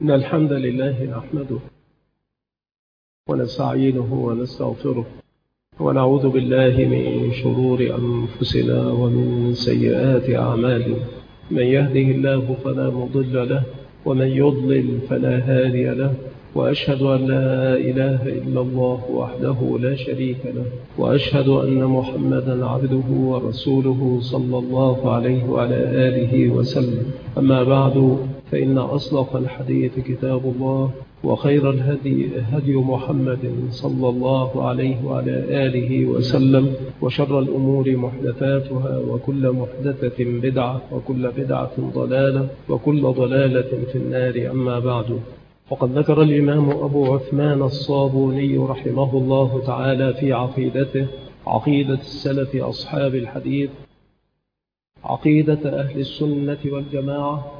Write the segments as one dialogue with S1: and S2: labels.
S1: إن الحمد لله نحمده ونستعينه ونستغفره ونعوذ بالله من شرور أنفسنا ومن سيئات أعمالنا. من يهده الله فلا مضل له ومن يضلل فلا هادي له، وأشهد أن لا إله إلا الله وحده لا شريك له، وأشهد أن محمدا عبده ورسوله صلى الله عليه وعلى آله وسلم. أما بعد، فإن أصدق الحديث كتاب الله، وخير الهدي هدي محمد صلى الله عليه وعلى آله وسلم، وشر الأمور محدثاتها، وكل محدثة بدعة، وكل بدعة ضلالة، وكل ضلالة في النار. أما بعد، وقد ذكر الإمام أبو عثمان الصابوني رحمه الله تعالى في عقيدته، عقيدة السلف أصحاب الحديث، عقيدة أهل السنة والجماعة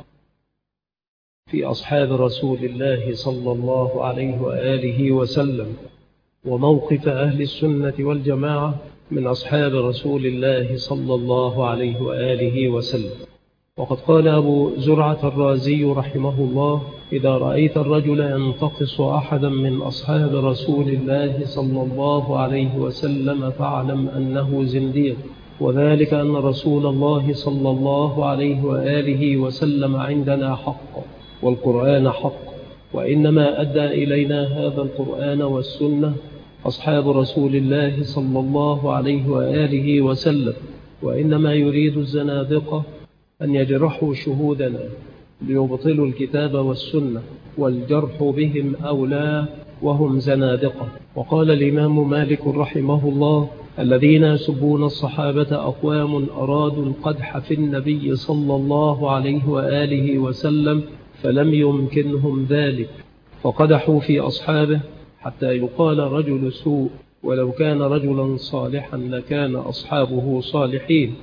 S1: في أصحاب رسول الله صلى الله عليه وآله وسلم، وموقف أهل السنة والجماعة من أصحاب رسول الله صلى الله عليه وآله وسلم. وقد قال أبو زرعة الرازي رحمه الله: إذا رأيت الرجل ينتقص أحدا من أصحاب رسول الله صلى الله عليه وسلم فاعلم أنه زنديق، وذلك أن رسول الله صلى الله عليه وآله وسلم عندنا حق، والقرآن حق، وإنما أدى إلينا هذا القرآن والسنة أصحاب رسول الله صلى الله عليه وآله وسلم، وإنما يريد الزنادقة أن يجرحوا شهودنا ليبطلوا الكتاب والسنة، والجرح بهم أولى وهم زنادقة. وقال الإمام مالك رحمه الله: الذين يسبون الصحابة أقوام أرادوا القدح في النبي صلى الله عليه وآله وسلم فلم يمكنهم ذلك، فقدحوا في أصحابه حتى يقال رجل سوء، ولو كان رجلا صالحا لكان أصحابه صالحين.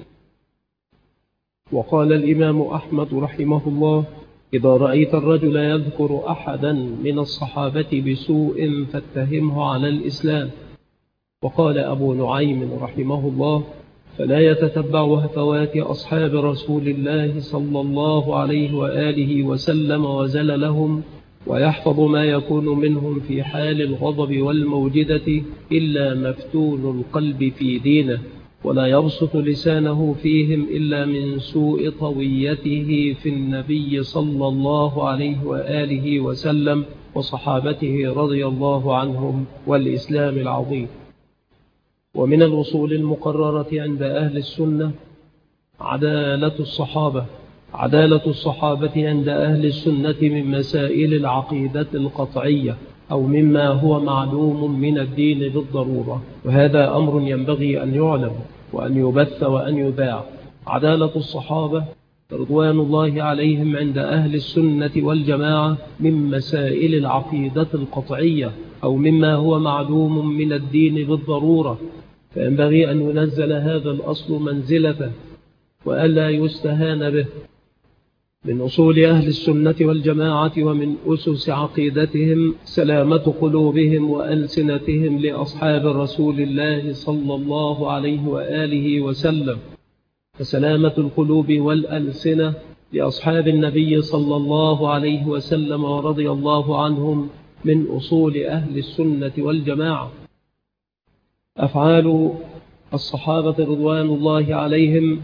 S1: وقال الإمام أحمد رحمه الله: إذا رأيت الرجل يذكر أحدا من الصحابة بسوء فاتهمه على الإسلام. وقال أبو نعيم رحمه الله: فلا يتتبع هفوات أصحاب رسول الله صلى الله عليه وآله وسلم وزللهم، ويحفظ ما يكون منهم في حال الغضب والموجدة إلا مفتون القلب في دينه، ولا يبسط لسانه فيهم إلا من سوء طويته في النبي صلى الله عليه وآله وسلم وصحابته رضي الله عنهم والإسلام العظيم. ومن الأصول المقررة عند أهل السنة عدالة الصحابة. عدالة الصحابة عند أهل السنة من مسائل العقيدة القطعية، أو مما هو معلوم من الدين بالضرورة، وهذا أمر ينبغي أن يعلم وأن يبث وأن يذاع. عدالة الصحابة رضوان الله عليهم عند أهل السنة والجماعة من مسائل العقيدة القطعية، أو مما هو معلوم من الدين بالضرورة، فينبغي أن ينزل هذا الأصل منزلته وألا يستهان به. من أصول أهل السنة والجماعة ومن أسس عقيدتهم سلامة قلوبهم وألسنتهم لأصحاب رسول الله صلى الله عليه وآله وسلم، فسلامة القلوب والألسنة لأصحاب النبي صلى الله عليه وسلم ورضي الله عنهم من أصول أهل السنة والجماعة. أفعال الصحابة رضوان الله عليهم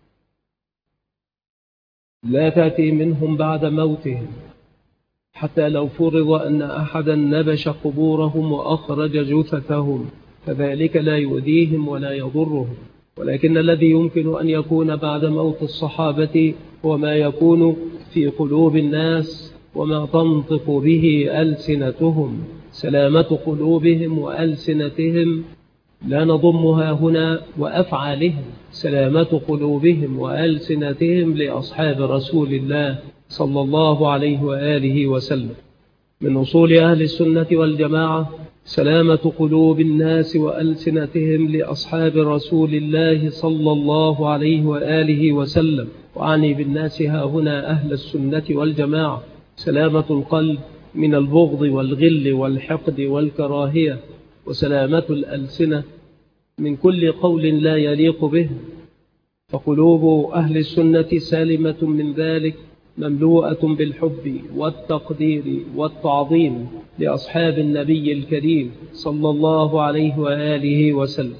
S1: لا تأتي منهم بعد موتهم، حتى لو فرض أن أحدا نبش قبورهم وأخرج جثثهم فذلك لا يؤذيهم ولا يضرهم، ولكن الذي يمكن أن يكون بعد موت الصحابة هو ما يكون في قلوب الناس وما تنطق به ألسنتهم. سلامة قلوبهم وألسنتهم لا نضمها هنا وأفعالهم، سلامة قلوبهم وألسنتهم لأصحاب رسول الله صلى الله عليه وآله وسلم. من أصول أهل السنة والجماعة سلامة قلوب الناس وألسنتهم لأصحاب رسول الله صلى الله عليه وآله وسلم، وأعني بالناس ها هنا أهل السنة والجماعة. سلامة القلب من البغض والغل والحقد والكراهية، وسلامة الألسنة من كل قول لا يليق به، فقلوب أهل السنة سالمة من ذلك مملوءة بالحب والتقدير والتعظيم لأصحاب النبي الكريم صلى الله عليه وآله وسلم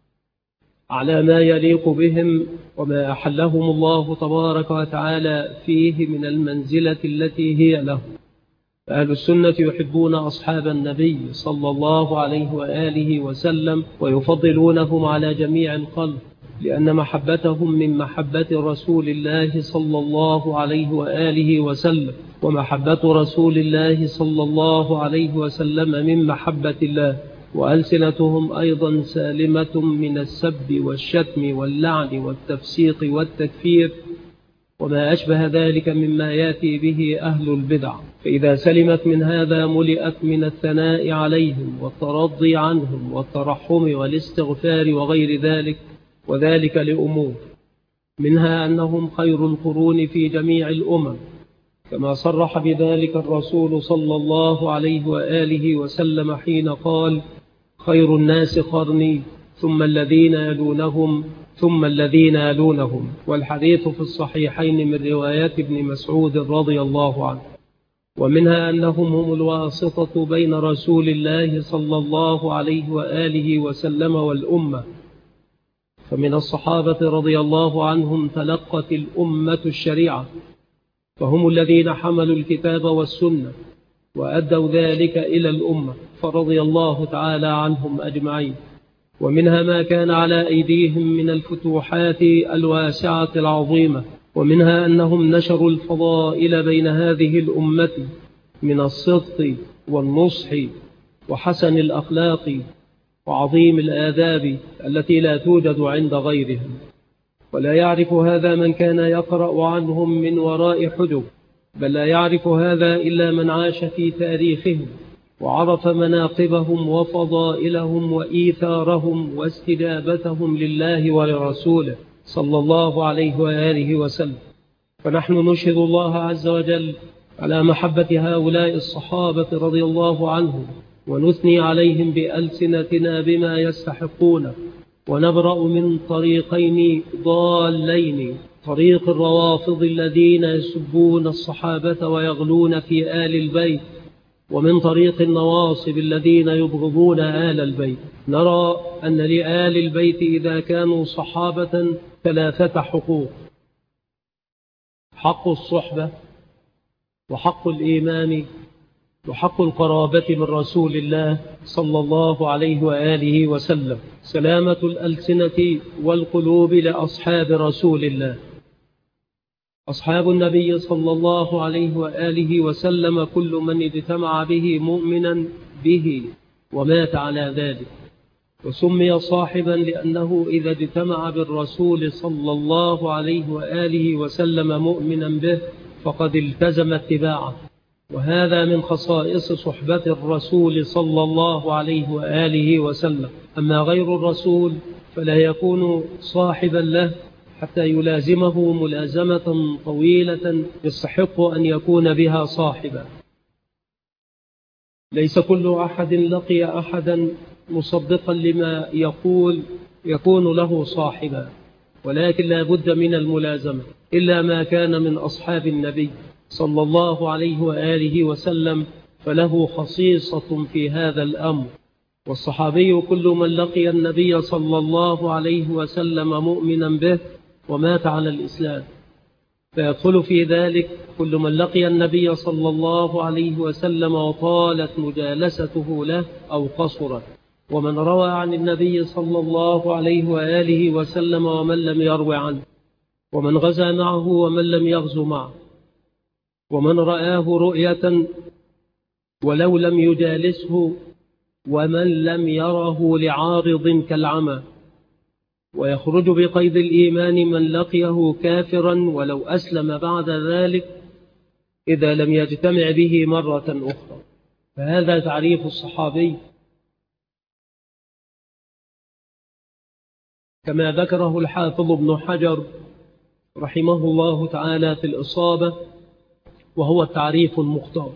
S1: على ما يليق بهم وما أحلهم الله تبارك وتعالى فيه من المنزلة التي هي له. فأهل السنة يحبون أصحاب النبي صلى الله عليه وآله وسلم ويفضلونهم على جميع الخلق، لأن محبتهم من محبة رسول الله صلى الله عليه وآله وسلم، ومحبة رسول الله صلى الله عليه وسلم من محبة الله، وألسنتهم أيضا سالمة من السب والشتم واللعن والتفسيق والتكفير وما أشبه ذلك مما يأتي به أهل البدع. فإذا سلمت من هذا ملئت من الثناء عليهم والترضي عنهم والترحم والاستغفار وغير ذلك، وذلك لأمور منها أنهم خير القرون في جميع الأمم، كما صرح بذلك الرسول صلى الله عليه وآله وسلم حين قال: خير الناس قرني ثم الذين يلونهم ثم الذين يلونهم. والحديث في الصحيحين من رواية ابن مسعود رضي الله عنه. ومنها أنهم هم الواسطة بين رسول الله صلى الله عليه وآله وسلم والأمة، فمن الصحابة رضي الله عنهم تلقت الأمة الشريعة، فهم الذين حملوا الكتاب والسنة وأدوا ذلك إلى الأمة، فرضي الله تعالى عنهم أجمعين. ومنها ما كان على أيديهم من الفتوحات الواسعة العظيمة، ومنها أنهم نشروا الفضائل بين هذه الأمة من الصدق والنصح وحسن الأخلاق وعظيم الآداب التي لا توجد عند غيرهم. ولا يعرف هذا من كان يقرأ عنهم من وراء حجب، بل لا يعرف هذا إلا من عاش في تاريخهم وعرف مناقبهم وفضائلهم وإيثارهم واستجابتهم لله ولرسوله صلى الله عليه وآله وسلم. فنحن نشهد الله عز وجل على محبة هؤلاء الصحابة رضي الله عنهم، ونثني عليهم بألسنتنا بما يستحقون، ونبرأ من طريقين ضالين: طريق الروافض الذين يسبون الصحابة ويغلون في آل البيت، ومن طريق النواصب الذين يبغضون آل البيت. نرى أن لآل البيت إذا كانوا صحابة 3 حقوق: حق الصحبة، وحق الإيمان، وحق القرابة من رسول الله صلى الله عليه وآله وسلم. سلامة الألسنة والقلوب لأصحاب رسول الله. أصحاب النبي صلى الله عليه وآله وسلم كل من اجتمع به مؤمنا به ومات على ذلك، وسمي صاحبا لأنه إذا اجتمع بالرسول صلى الله عليه وآله وسلم مؤمنا به فقد التزم اتباعه، وهذا من خصائص صحبة الرسول صلى الله عليه وآله وسلم. أما غير الرسول فلا يكون صاحبا له حتى يلازمه ملازمة طويلة يستحق أن يكون بها صاحبا. ليس كل أحد لقي أحدا مصدقا لما يقول يكون له صاحبا، ولكن لا بد من الملازمة، إلا ما كان من أصحاب النبي صلى الله عليه وآله وسلم، فله خصيصة في هذا الأمر. والصحابي كل من لقي النبي صلى الله عليه وسلم مؤمنا به ومات على الإسلام، فيدخل في ذلك كل من لقي النبي صلى الله عليه وسلم وطالت مجالسته له أو قصرت، ومن روى عن النبي صلى الله عليه وآله وسلم ومن لم يروي عنه، ومن غزا معه ومن لم يغزو معه، ومن رآه رؤية ولو لم يجالسه، ومن لم يره لعارض كالعمى. ويخرج بقيد الإيمان من لقيه كافرا ولو أسلم بعد ذلك إذا لم يجتمع به مرة أخرى. فهذا تعريف الصحابي كما ذكره الحافظ ابن حجر رحمه الله تعالى في الإصابة، وهو التعريف المختار.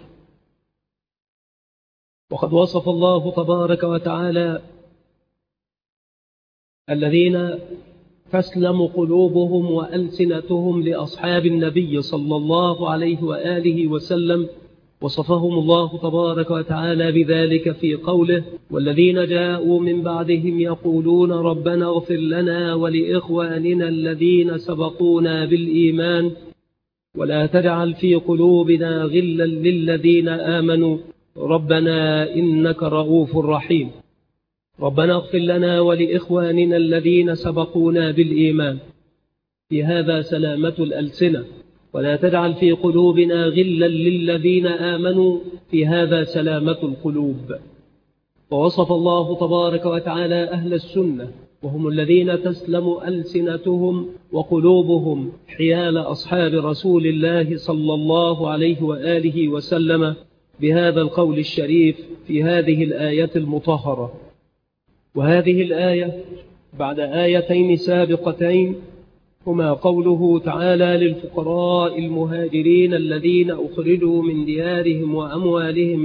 S1: وقد وصف الله تبارك وتعالى الذين تسلم قلوبهم وألسنتهم لأصحاب النبي صلى الله عليه وآله وسلم. وصفهم الله تبارك وتعالى بذلك في قوله: والذين جاءوا من بعدهم يقولون ربنا اغفر لنا ولإخواننا الذين سبقونا بالإيمان ولا تجعل في قلوبنا غلا للذين آمنوا ربنا إنك رؤوف رحيم. ربنا اغفر لنا ولإخواننا الذين سبقونا بالإيمان، في هذا سلامة الألسنة. ولا تجعل في قلوبنا غلا للذين آمنوا، في هذا سلامة القلوب. ووصف الله تبارك وتعالى أهل السنة، وهم الذين تسلم ألسنتهم وقلوبهم حيال أصحاب رسول الله صلى الله عليه وآله وسلم، بهذا القول الشريف في هذه الآية المطهرة. وهذه الآية بعد آيتين سابقتين هما قوله تعالى: للفقراء المهاجرين الذين أخرجوا من ديارهم وأموالهم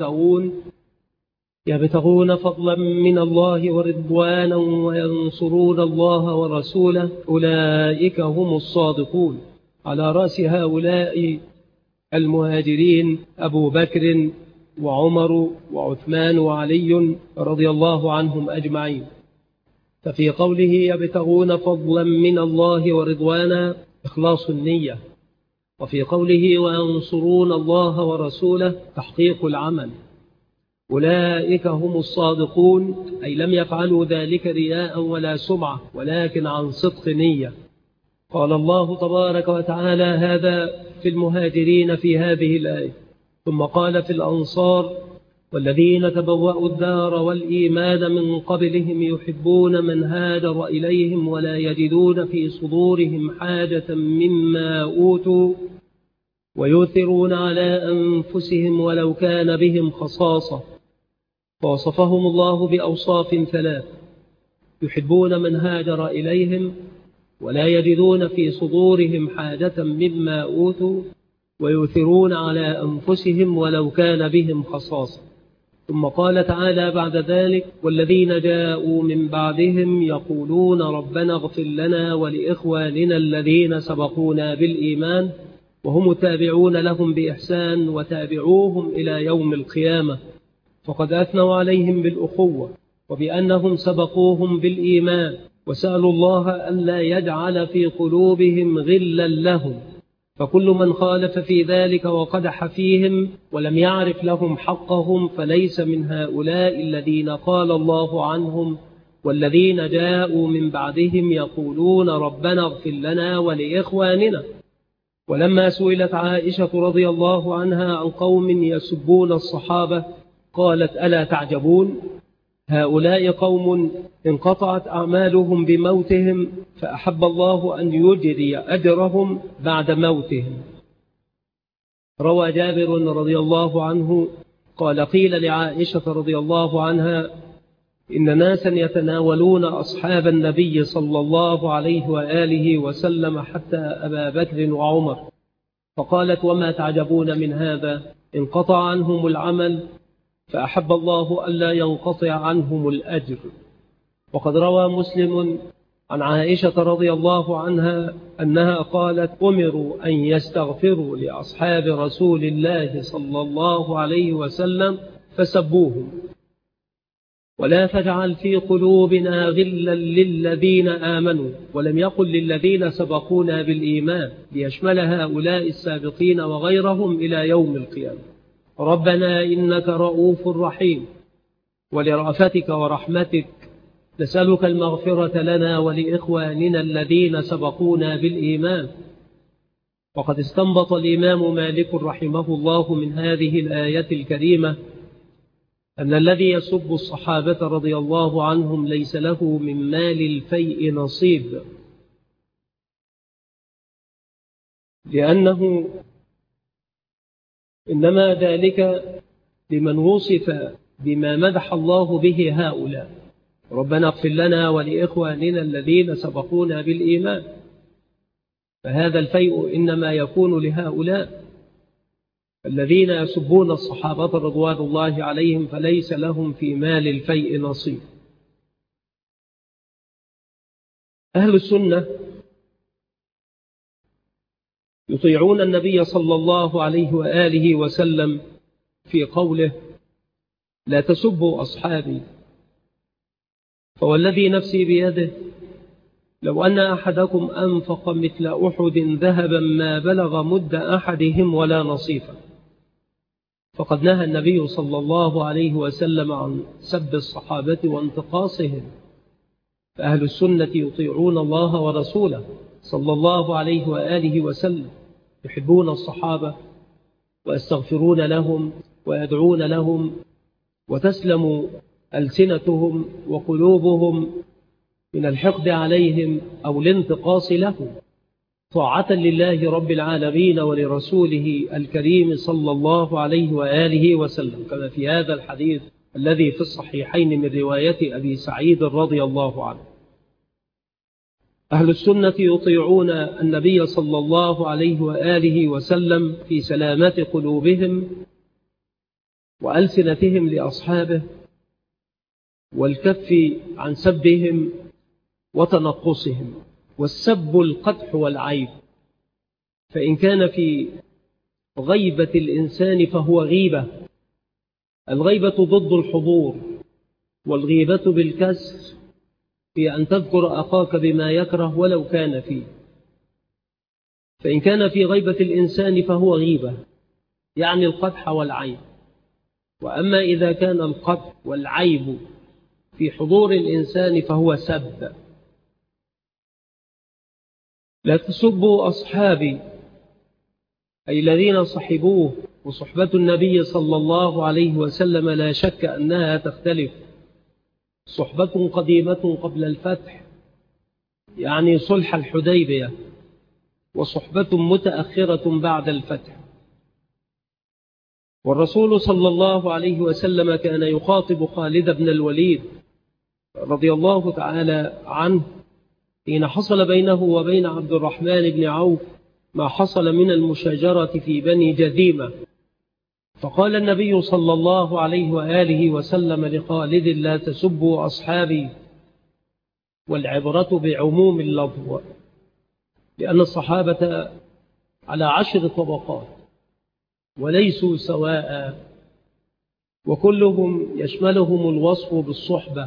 S1: يبتغون فضلا من الله ورضوانا وينصرون الله ورسوله أولئك هم الصادقون. على رأس هؤلاء المهاجرين أبو بكر وعمر وعثمان وعلي رضي الله عنهم أجمعين. ففي قوله يبتغون فضلا من الله ورضوانا إخلاص النية، وفي قوله وينصرون الله ورسوله تحقيق العمل. أولئك هم الصادقون، أي لم يفعلوا ذلك رياء ولا سمعة، ولكن عن صدق نية. قال الله تبارك وتعالى هذا في المهاجرين في هذه الآية، ثم قال في الأنصار: والذين تبوأوا الدار والإيمان من قبلهم يحبون من هاجر إليهم ولا يجدون في صدورهم حاجة مما أوتوا ويؤثرون على أنفسهم ولو كان بهم خصاصة. فوصفهم الله بأوصاف ثلاث: يحبون من هاجر إليهم ولا يجدون في صدورهم حاجة مما أوتوا ويؤثرون على أنفسهم ولو كان بهم خصاصة. ثم قال تعالى بعد ذلك: والذين جاءوا من بعدهم يقولون ربنا اغفر لنا ولإخواننا الذين سبقونا بالإيمان، وهم تابعون لهم بإحسان وتابعوهم إلى يوم القيامة، فقد أثنوا عليهم بالأخوة وبأنهم سبقوهم بالإيمان، وسألوا الله ألا يجعل في قلوبهم غلا لهم. فكل من خالف في ذلك وقدح فيهم ولم يعرف لهم حقهم فليس من هؤلاء الذين قال الله عنهم: والذين جاءوا من بعدهم يقولون ربنا اغفر لنا ولإخواننا. ولما سئلت عائشة رضي الله عنها عن قوم يسبون الصحابة قالت: ألا تعجبون؟ هؤلاء قوم انقطعت أعمالهم بموتهم، فأحب الله أن يجري أجرهم بعد موتهم. روى جابر رضي الله عنه قال: قيل لعائشة رضي الله عنها: إن ناسا يتناولون أصحاب النبي صلى الله عليه وآله وسلم حتى أبا بكر وعمر. فقالت: وما تعجبون من هذا؟ انقطع عنهم العمل فأحب الله ألا ينقطع عنهم الأجر. وقد روى مسلم عن عائشة رضي الله عنها أنها قالت: أمروا أن يستغفروا لأصحاب رسول الله صلى الله عليه وسلم فسبوهم، ولا تجعل في قلوبنا غلا للذين آمنوا. ولم يقل للذين سبقونا بالإيمان، ليشمل هؤلاء السابقين وغيرهم إلى يوم القيامة. ربنا إنك رؤوف رحيم، ولرأفتك ورحمتك نسألك المغفرة لنا ولإخواننا الذين سبقونا بالإيمان. وقد استنبط الإمام مالك رحمه الله من هذه الآية الكريمة أن الذي يسب الصحابة رضي الله عنهم ليس له من مال الفيء نصيب، لأنه إنما ذلك لمن وصف بما مدح الله به هؤلاء: ربنا اغفر لنا ولإخواننا الذين سبقونا بالإيمان. فهذا الفيء إنما يكون لهؤلاء. الذين يسبون الصحابة رضوان الله عليهم فليس لهم في مال الفيء نصيب. أهل السنة يطيعون النبي صلى الله عليه وآله وسلم في قوله: لا تسبوا أصحابي، فوالذي نفسي بيده لو أن أحدكم أنفق مثل أحد ذهبا ما بلغ مد أحدهم ولا نصيفا. فقد نهى النبي صلى الله عليه وسلم عن سب الصحابة وانتقاصهم. فأهل السنة يطيعون الله ورسوله صلى الله عليه وآله وسلم، يحبون الصحابة ويستغفرون لهم ويدعون لهم، وتسلم ألسنتهم وقلوبهم من الحقد عليهم أو الانتقاص لهم، طاعة لله رب العالمين ولرسوله الكريم صلى الله عليه وآله وسلم، كما في هذا الحديث الذي في الصحيحين من رواية أبي سعيد رضي الله عنه. أهل السنة يطيعون النبي صلى الله عليه وآله وسلم في سلامة قلوبهم وألسنتهم لأصحابه، والكف عن سبهم وتنقصهم. والسب القدح والعيب، فإن كان في غيبة الإنسان فهو غيبة. الغيبة ضد الحضور، والغيبة بالكسر في أن تذكر أخاك بما يكره ولو كان فيه. فإن كان في غيبة الإنسان فهو غيبة، يعني القدح والعيب. وأما إذا كان القدح والعيب في حضور الإنسان فهو سب. لا تسبوا أصحابي، أي الذين صحبوه. وصحبة النبي صلى الله عليه وسلم لا شك أنها تختلف. صحبة قديمة قبل الفتح، يعني صلح الحديبية، وصحبة متأخرة بعد الفتح. والرسول صلى الله عليه وسلم كان يخاطب خالد بن الوليد رضي الله تعالى عنه حين حصل بينه وبين عبد الرحمن بن عوف ما حصل من المشاجرة في بني جذيمة. فقال النبي صلى الله عليه وآله وسلم لخالد: لا تسبوا أصحابي، والعبرة بعموم اللفظ، لأن الصحابة على 10 طبقات وليسوا سواء، وكلهم يشملهم الوصف بالصحبة.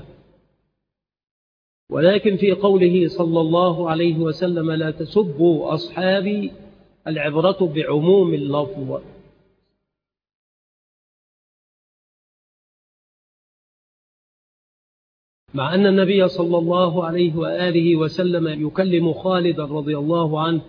S1: ولكن في قوله صلى الله عليه وسلم: لا تسبوا أصحابي، العبرة بعموم اللفظ. مع أن النبي صلى الله عليه وآله وسلم يكلم خالد رضي الله عنه،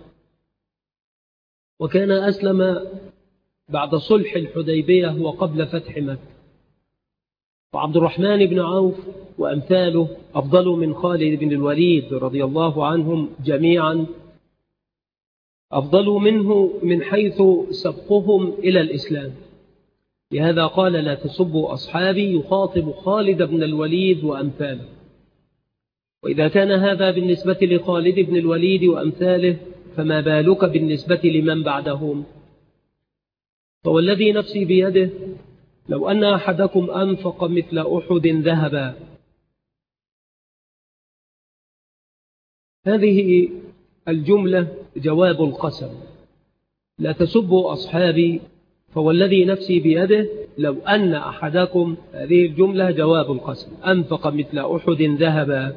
S1: وكان أسلم بعد صلح الحديبية وقبل فتح مكة. وعبد الرحمن بن عوف وأمثاله أفضل من خالد بن الوليد رضي الله عنهم جميعا، أفضل منه من حيث سبقهم إلى الإسلام. لهذا قال: لا تسبوا أصحابي، يخاطب خالد بن الوليد وأمثاله. وإذا كان هذا بالنسبة لخالد بن الوليد وأمثاله، فما بالك بالنسبة لمن بعدهم؟ فوالذي نفسي بيده لو أن أحدكم أنفق مثل أحد ذهبا. هذه الجملة جواب القسم: لا تسبوا أصحابي، فوالذي نفسي بيده لو أن أحدكم. هذه الجملة جواب القسم: أنفق مثل أحد ذهبا.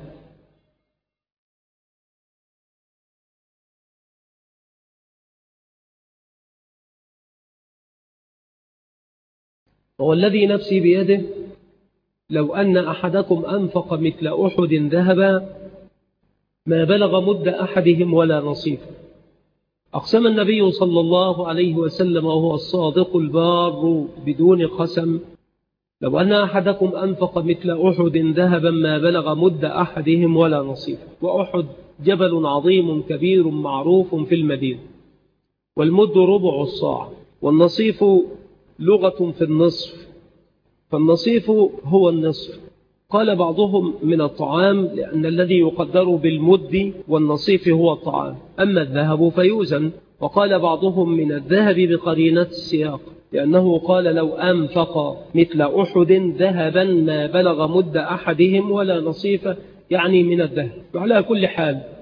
S1: فوالذي نفسي بيده لو أن أحدكم أنفق مثل أحد ذهبا ما بلغ مد أحدهم ولا نصيفا. أقسم النبي صلى الله عليه وسلم وهو الصادق البار بدون قسم: لو أن أحدكم أنفق مثل أحد ذهبا ما بلغ مد أحدهم ولا نصيفا. وأحد جبل عظيم كبير معروف في المدينة، والمد ربع الصاع، والنصيف لغة في النصف، فالنصيف هو النصف. قال بعضهم من الطعام، لأن الذي يقدر بالمد والنصيف هو الطعام، أما الذهب فيوزن. وقال بعضهم من الذهب بقرينة السياق، لأنه قال: لو أنفق مثل أحد ذهبا ما بلغ مد أحدهم ولا نصيفه، يعني من الذهب. وعلى كل حال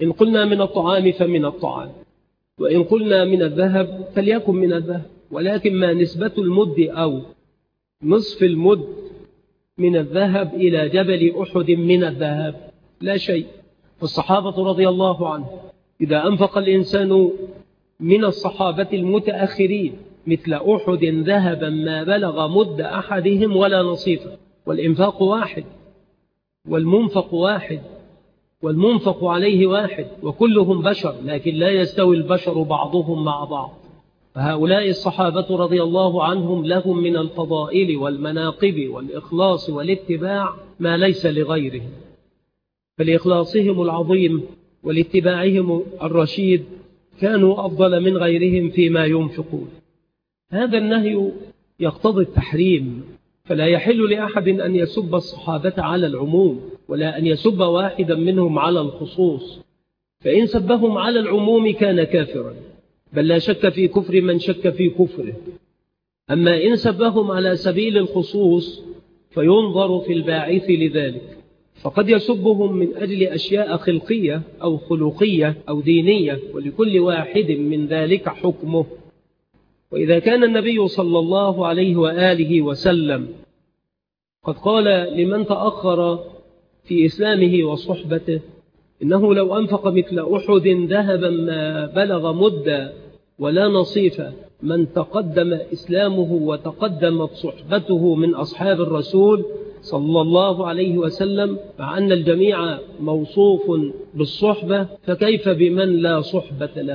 S1: إن قلنا من الطعام فمن الطعام، وإن قلنا من الذهب فليكن من الذهب، ولكن ما نسبة المد أو نصف المد من الذهب إلى جبل أحد من الذهب؟ لا شيء. والصحابة رضي الله عنهم إذا أنفق الإنسان من الصحابة المتأخرين مثل أحد ذهبا ما بلغ مد أحدهم ولا نصيفا، والإنفاق واحد والمنفق واحد والمنفق عليه واحد، وكلهم بشر، لكن لا يستوي البشر بعضهم مع بعض. فهؤلاء الصحابة رضي الله عنهم لهم من الفضائل والمناقب والإخلاص والاتباع ما ليس لغيرهم، فلإخلاصهم العظيم ولاتباعهم الرشيد كانوا أفضل من غيرهم فيما ينفقون. هذا النهي يقتضي التحريم، فلا يحل لأحد أن يسب الصحابة على العموم، ولا أن يسب واحدا منهم على الخصوص، فإن سبهم على العموم كان كافرا، بل لا شك في كفر من شك في كفره. أما إن سبهم على سبيل الخصوص فينظر في الباعث لذلك، فقد يسبهم من أجل أشياء خلقية أو خلقية أو دينية، ولكل واحد من ذلك حكمه. وإذا كان النبي صلى الله عليه وآله وسلم قد قال لمن تأخر في إسلامه وصحبته إنه لو أنفق مثل أحد ذهبا ما بلغ مدة ولا نصيف من تقدم إسلامه وتقدمت صحبته من أصحاب الرسول صلى الله عليه وسلم، مع أن الجميع موصوف بالصحبة، فكيف بمن لا صحبة له؟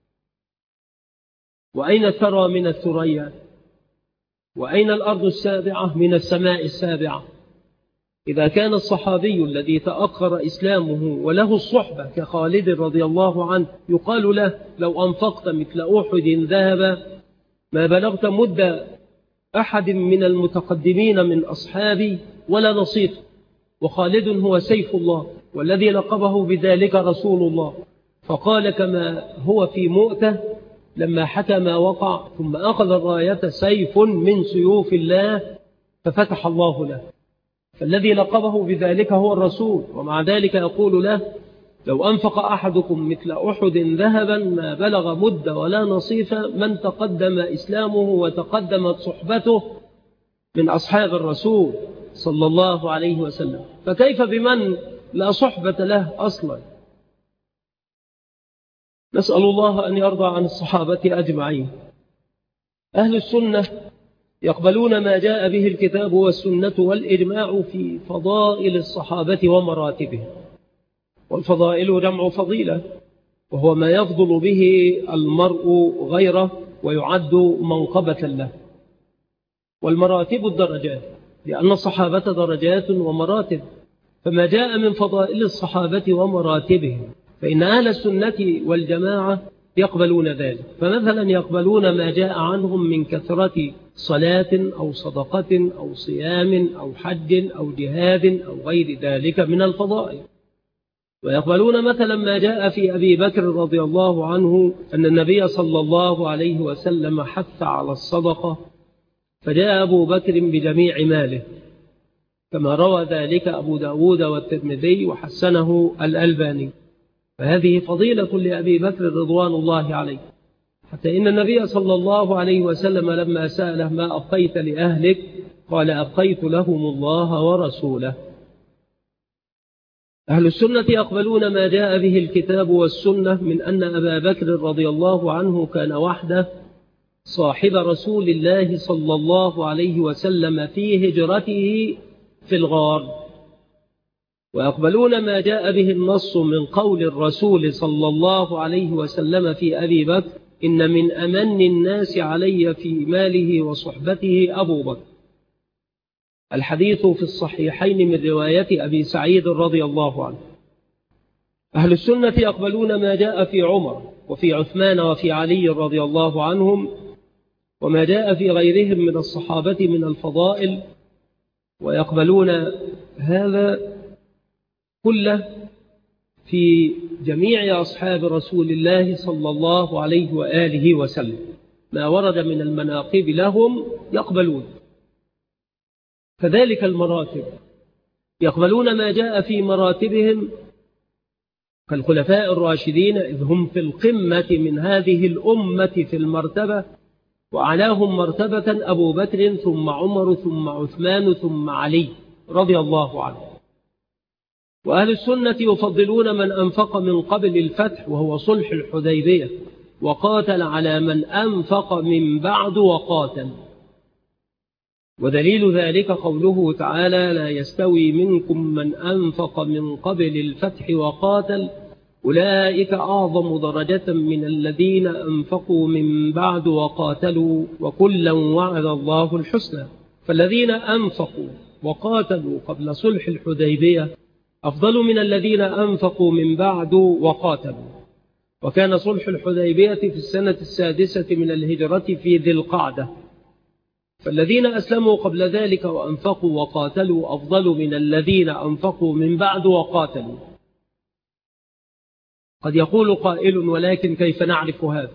S1: وأين الثرى من الثريا؟ وأين الأرض السابعة من السماء السابعة؟ إذا كان الصحابي الذي تأخر إسلامه وله الصحبة كخالد رضي الله عنه يقال له لو أنفقت مثل أحد ذهبا ما بلغت مد أحد من المتقدمين من أصحابي ولا نصيف، وخالد هو سيف الله والذي لقبه بذلك رسول الله، فقال كما هو في مؤتة لما حكى ما وقع ثم أخذ الراية سيف من سيوف الله ففتح الله له، فالذي لقبه بذلك هو الرسول، ومع ذلك يقول له لو أنفق أحدكم مثل أحد ذهبا ما بلغ مد ولا نصيف من تقدم إسلامه وتقدمت صحبته من أصحاب الرسول صلى الله عليه وسلم، فكيف بمن لا صحبة له أصلا؟ نسأل الله أن يرضى عن الصحابة أجمعين. أهل السنة يقبلون ما جاء به الكتاب والسنة والإجماع في فضائل الصحابة ومراتبهم، والفضائل جمع فضيلة، وهو ما يفضل به المرء غيره ويعد منقبة له. والمراتب الدرجات، لأن الصحابة درجات ومراتب، فما جاء من فضائل الصحابة ومراتبهم فإن أهل السنة والجماعة يقبلون ذلك. فمثلا يقبلون ما جاء عنهم من كثرة صلاة أو صدقة أو صيام أو حج أو جهاد أو غير ذلك من الفضائل. ويقبلون مثلا ما جاء في أبي بكر رضي الله عنه أن النبي صلى الله عليه وسلم حث على الصدقة فجاء أبو بكر بجميع ماله، كما روى ذلك أبو داود والترمذي وحسنه الألباني. فهذه فضيلة لأبي بكر رضوان الله عليه، حتى إن النبي صلى الله عليه وسلم لما سأله ما أبقيت لأهلك قال أبقيت لهم الله ورسوله. أهل السنة يقبلون ما جاء به الكتاب والسنة من أن أبا بكر رضي الله عنه كان وحده صاحب رسول الله صلى الله عليه وسلم في هجرته في الغار. ويقبلون ما جاء به النص من قول الرسول صلى الله عليه وسلم في أبي بكر إن من أمن الناس علي في ماله وصحبته أبو بكر. الحديث في الصحيحين من رواية أبي سعيد رضي الله عنه. أهل السنة يقبلون ما جاء في عمر وفي عثمان وفي علي رضي الله عنهم وما جاء في غيرهم من الصحابة من الفضائل، ويقبلون هذا كله في جميع أصحاب رسول الله صلى الله عليه وآله وسلم، ما ورد من المناقب لهم يقبلون. كذلك المراتب يقبلون ما جاء في مراتبهم كالخلفاء الراشدين إذ هم في القمة من هذه الأمة في المرتبة، وأعلاهم مرتبة أبو بكر ثم عمر ثم عثمان ثم علي رضي الله عنه. وأهل السنة يفضلون من أنفق من قبل الفتح وهو صلح الحديبية وقاتل على من أنفق من بعد وقاتل. ودليل ذلك قوله تعالى: لا يستوي منكم من أنفق من قبل الفتح وقاتل أولئك أعظم درجة من الذين أنفقوا من بعد وقاتلوا وكلا وعد الله الحسنى. فالذين أنفقوا وقاتلوا قبل صلح الحديبية أفضل من الذين أنفقوا من بعد وقاتلوا. وكان صلح الحديبية في السنة 6 من الهجرة في ذي القعدة، فالذين أسلموا قبل ذلك وأنفقوا وقاتلوا أفضل من الذين أنفقوا من بعد وقاتلوا. قد يقول قائل: ولكن كيف نعرف هذا؟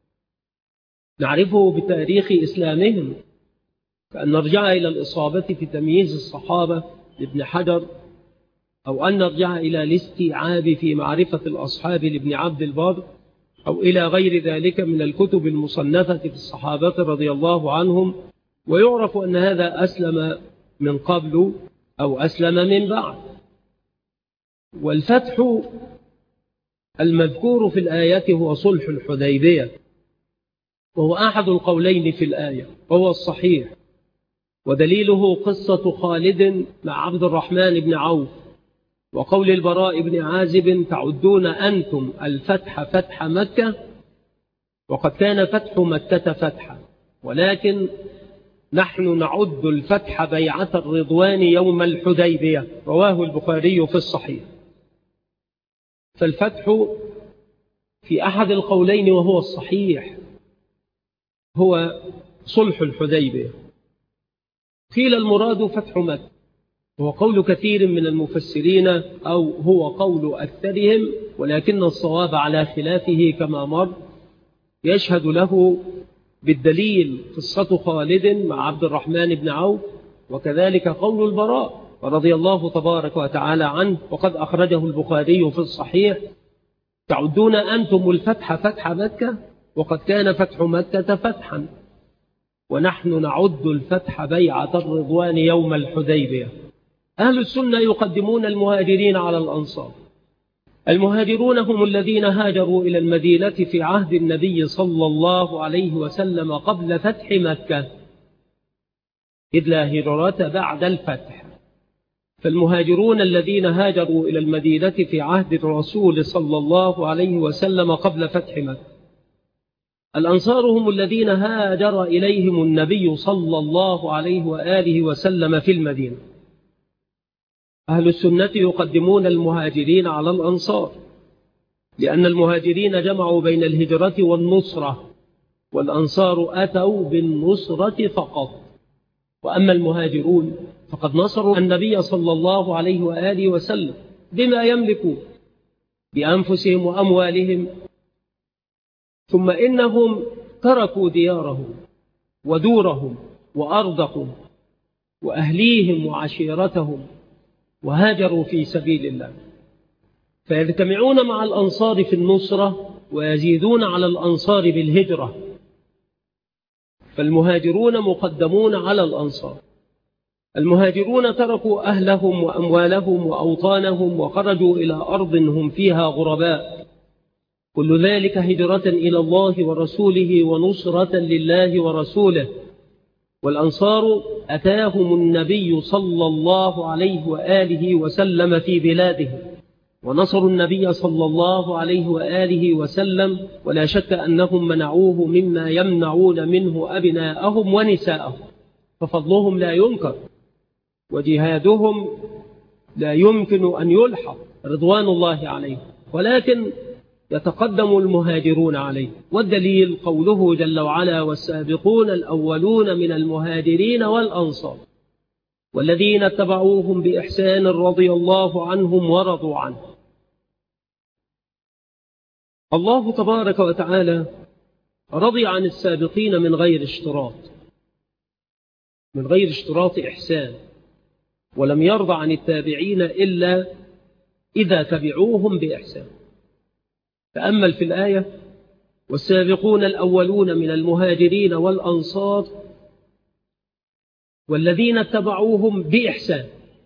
S1: نعرفه بتاريخ إسلامهم، كأن نرجع إلى الإصابة في تمييز الصحابة لابن حجر، أو أن نرجع إلى الاستيعاب في معرفة الأصحاب لابن عبد البر، أو إلى غير ذلك من الكتب المصنفة في الصحابة رضي الله عنهم، ويعرف أن هذا أسلم من قبل أو أسلم من بعد. والفتح المذكور في الآية هو صلح الحديبية، وهو أحد القولين في الآية وهو الصحيح، ودليله قصة خالد مع عبد الرحمن بن عوف، وقول البراء بن عازب: تعدون أنتم الفتح فتح مكة، وقد كان فتح مكة فتحا، ولكن نحن نعد الفتح بيعة الرضوان يوم الحديبية. رواه البخاري في الصحيح. فالفتح في أحد القولين وهو الصحيح هو صلح الحديبية. قيل المراد فتح مكة، وهو قول كثير من المفسرين أو هو قول أكثرهم، ولكن الصواب على خلافه كما مر. يشهد له بالدليل قصة خالد مع عبد الرحمن بن عوف، وكذلك قول البراء رضي الله تبارك وتعالى عنه، وقد أخرجه البخاري في الصحيح: تعدون أنتم الفتح فتح مكة، وقد كان فتح مكة فتحا، ونحن نعد الفتح بيعة الرضوان يوم الحديبية. أهل السنة يقدمون المهاجرين على الأنصار. المهاجرون هم الذين هاجروا إلى المدينة في عهد النبي صلى الله عليه وسلم قبل فتح مكة، إذ لا هجرة بعد الفتح. فالمهاجرون الذين هاجروا إلى المدينة في عهد الرسول صلى الله عليه وسلم قبل فتح مكة. الأنصار هم الذين هاجر إليهم النبي صلى الله عليه وآله وسلم في المدينة. أهل السنة يقدمون المهاجرين على الأنصار، لأن المهاجرين جمعوا بين الهجرة والنصرة، والأنصار أتوا بالنصرة فقط. وأما المهاجرون فقد نصروا النبي صلى الله عليه وآله وسلم بما يملكون بأنفسهم وأموالهم، ثم إنهم تركوا ديارهم ودورهم وأرضهم وأهليهم وعشيرتهم وهاجروا في سبيل الله، فيجتمعون مع الأنصار في النصرة ويزيدون على الأنصار بالهجرة. فالمهاجرون مقدمون على الأنصار. المهاجرون تركوا أهلهم وأموالهم وأوطانهم وخرجوا إلى أرض هم فيها غرباء، كل ذلك هجرة إلى الله ورسوله ونصرة لله ورسوله. والأنصار أتاهم النبي صلى الله عليه وآله وسلم في بلاده، ونصروا النبي صلى الله عليه وآله وسلم، ولا شك أنهم منعوه مما يمنعون منه أبناءهم ونساءهم، ففضلهم لا ينكر، وجهادهم لا يمكن أن يلحق رضوان الله عليه، ولكن يتقدم المهاجرون عليه. والدليل قوله جل وعلا: والسابقون الأولون من المهاجرين والأنصار والذين اتبعوهم بإحسان رضي الله عنهم ورضوا عنه. الله تبارك وتعالى رضي عن السابقين من غير اشتراط إحسان، ولم يرضى عن التابعين إلا إذا تبعوهم بإحسان. تأمل في الآية: والسابقون الأولون من المهاجرين والأنصار والذين اتبعوهم بإحسان.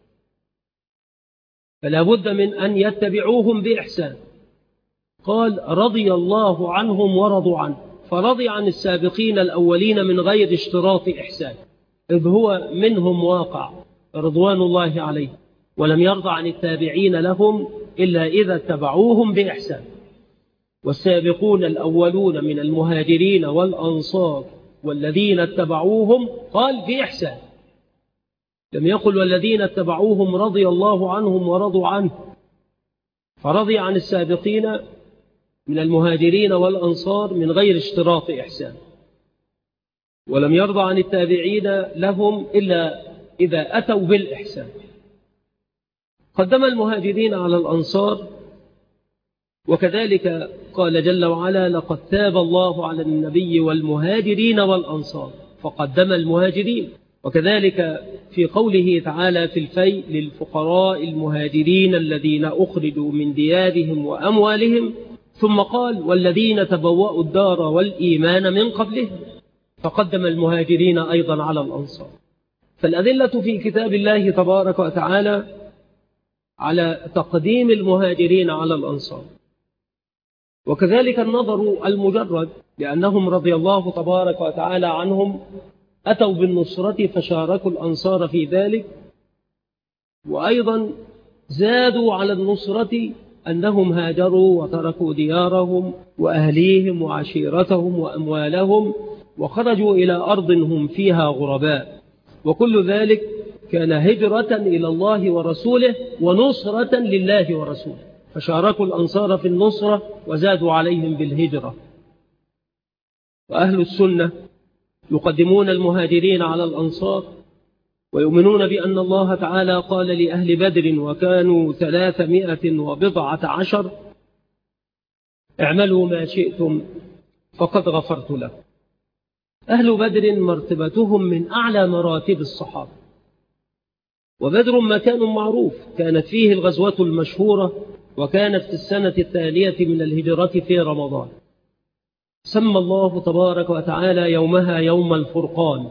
S1: فلا بد من أن يتبعوهم بإحسان. قال: رضي الله عنهم ورضوا عنه، فرضي عن السابقين الأولين من غير اشتراط إحسان، إذ هو منهم واقع رضوان الله عليه، ولم يرضى عن التابعين لهم إلا إذا اتبعوهم بإحسان. والسابقون الأولون من المهاجرين والأنصار والذين اتبعوهم، قال بإحسان، لم يقل والذين اتبعوهم رضي الله عنهم ورضوا عنه، فرضي عن السابقين من المهاجرين والأنصار من غير اشتراط إحسان، ولم يرضى عن التابعين لهم إلا إذا أتوا بالإحسان. قدم المهاجرين على الأنصار، وكذلك قال جل وعلا: لقد تاب الله على النبي والمهاجرين والأنصار، فقدم المهاجرين. وكذلك في قوله تعالى في الفيء: للفقراء المهاجرين الذين أخرجوا من ديارهم وأموالهم، ثم قال: والذين تبوأوا الدار والإيمان من قبلهم، فقدم المهاجرين أيضا على الأنصار. فالأدلة في كتاب الله تبارك وتعالى على تقديم المهاجرين على الأنصار. وكذلك النظر المجرد، لأنهم رضي الله تبارك وتعالى عنهم أتوا بالنصرة فشاركوا الأنصار في ذلك، وأيضا زادوا على النصرة أنهم هاجروا وتركوا ديارهم وأهليهم وعشيرتهم وأموالهم وخرجوا إلى أرض هم فيها غرباء، وكل ذلك كان هجرة إلى الله ورسوله ونصرة لله ورسوله، فشاركوا الأنصار في النصرة وزادوا عليهم بالهجرة. وأهل السنة يقدمون المهاجرين على الأنصار، ويؤمنون بأن الله تعالى قال لأهل بدر وكانوا 310: اعملوا ما شئتم فقد غفرت لكم. أهل بدر مرتبتهم من أعلى مراتب الصحابة، وبدر مكان معروف، كانت فيه الغزوة المشهورة، وكانت في السنة التالية من الهجرة في رمضان. سمى الله تبارك وتعالى يومها يوم الفرقان.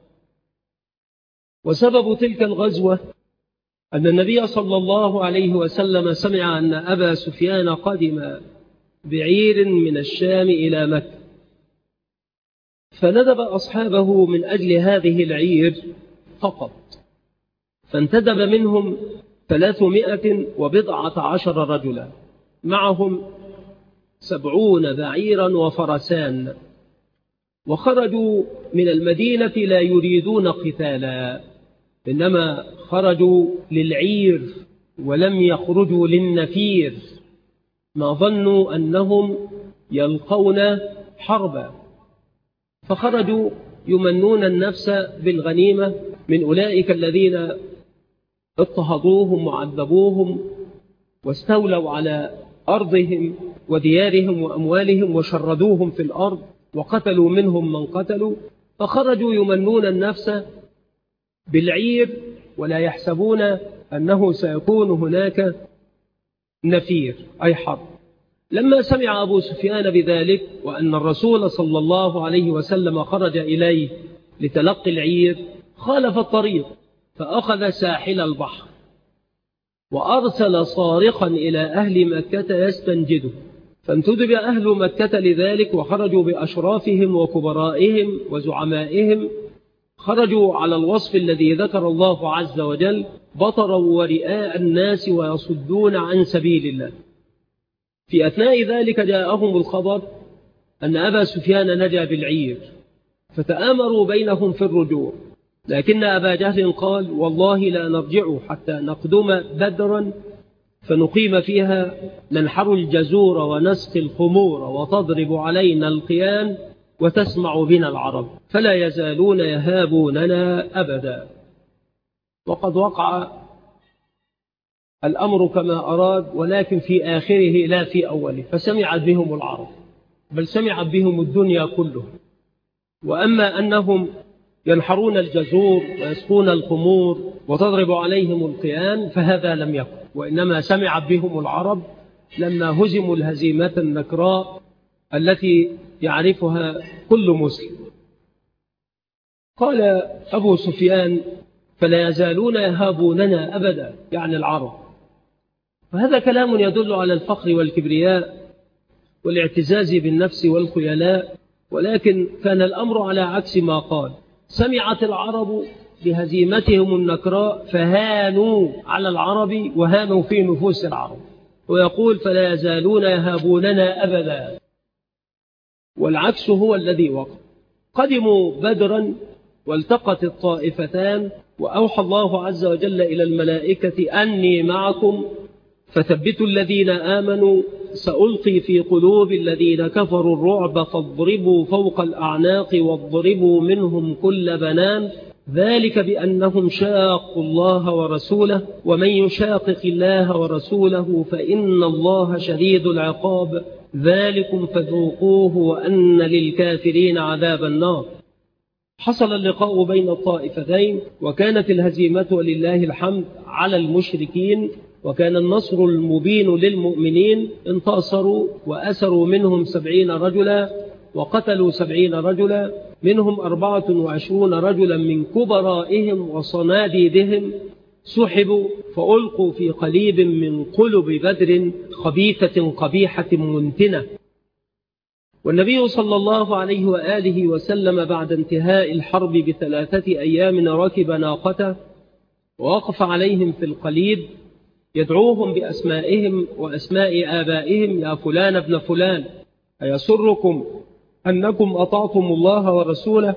S1: وسبب تلك الغزوة أن النبي صلى الله عليه وسلم سمع أن أبا سفيان قدم بعير من الشام إلى مكة، فندب أصحابه من أجل هذه العير فقط، فانتدب منهم 310 رجلا، معهم 70 بعيرا وفرسان، وخرجوا من المدينة لا يريدون قتالا، إنما خرجوا للعير ولم يخرجوا للنفير، ما ظنوا أنهم يلقون حربا، فخرجوا يمنون النفس بالغنيمة من أولئك الذين اضطهدوهم وعذبوهم واستولوا على أرضهم وديارهم وأموالهم وشردوهم في الأرض وقتلوا منهم من قتلوا، فخرجوا يمنون النفس بالعير ولا يحسبون أنه سيكون هناك نفير أي حرب. لما سمع أبو سفيان بذلك وأن الرسول صلى الله عليه وسلم خرج إليه لتلقي العير، خالف الطريق فأخذ ساحل البحر، وأرسل صارخا إلى أهل مكة يستنجده، فانتدب أهل مكة لذلك وخرجوا بأشرافهم وكبرائهم وزعمائهم، خرجوا على الوصف الذي ذكر الله عز وجل: بطرا ورئاء الناس ويصدون عن سبيل الله. في أثناء ذلك جاءهم الخبر أن أبا سفيان نجا بالعير، فتآمروا بينهم في الرجوع، لكن أبا جهل قال: والله لا نرجع حتى نقدم بدرا فنقيم فيها، ننحر الجزور ونسقي الخمور وتضرب علينا القيان وتسمع بنا العرب، فلا يزالون يهابوننا أبدا. وقد وقع الأمر كما أراد، ولكن في آخره لا في أوله، فسمعت بهم العرب، بل سمعت بهم الدنيا كلها. وأما أنهم ينحرون الجزور ويسقون الخمور وتضرب عليهم القيان فهذا لم يكن، وإنما سمعت بهم العرب، لما هزموا الهزيمة النكراء التي يعرفها كل مسلم. قال أبو سفيان: فلا يزالون يهابوننا أبدا، يعني العرب. وهذا كلام يدل على الفخر والكبرياء والاعتزاز بالنفس والخيلاء، ولكن كان الأمر على عكس ما قال. سمعت العرب بهزيمتهم النكراء فهانوا على العرب وهانوا في نفوس العرب، ويقول: فلا يزالون يهابوننا أبدا، والعكس هو الذي وقع. قدموا بدرا والتقت الطائفتان، وأوحى الله عز وجل إلى الملائكة: أني معكم فثبتوا الذين آمنوا، سألقي في قلوب الذين كفروا الرعب فاضربوا فوق الأعناق واضربوا منهم كل بنان، ذلك بأنهم شاقوا الله ورسوله، ومن يشاقق الله ورسوله فإن الله شديد العقاب، ذلكم فذوقوه وأن للكافرين عذاب النار. حصل اللقاء بين الطائفتين، وكانت الهزيمة ولله الحمد على المشركين، وكان النصر المبين للمؤمنين. انتصروا وأسروا منهم 70 رجلا، وقتلوا 70 رجلا، منهم 24 رجلا من كبرائهم وصناديدهم سحبوا فألقوا في قليب من قلب بدر خبيثة قبيحة منتنة. والنبي صلى الله عليه وآله وسلم بعد انتهاء الحرب ب3 أيام ركب ناقته ووقف عليهم في القليب يدعوهم بأسمائهم وأسماء آبائهم: يا فلان ابن فلان، أيسركم أنكم أطعتم الله ورسوله؟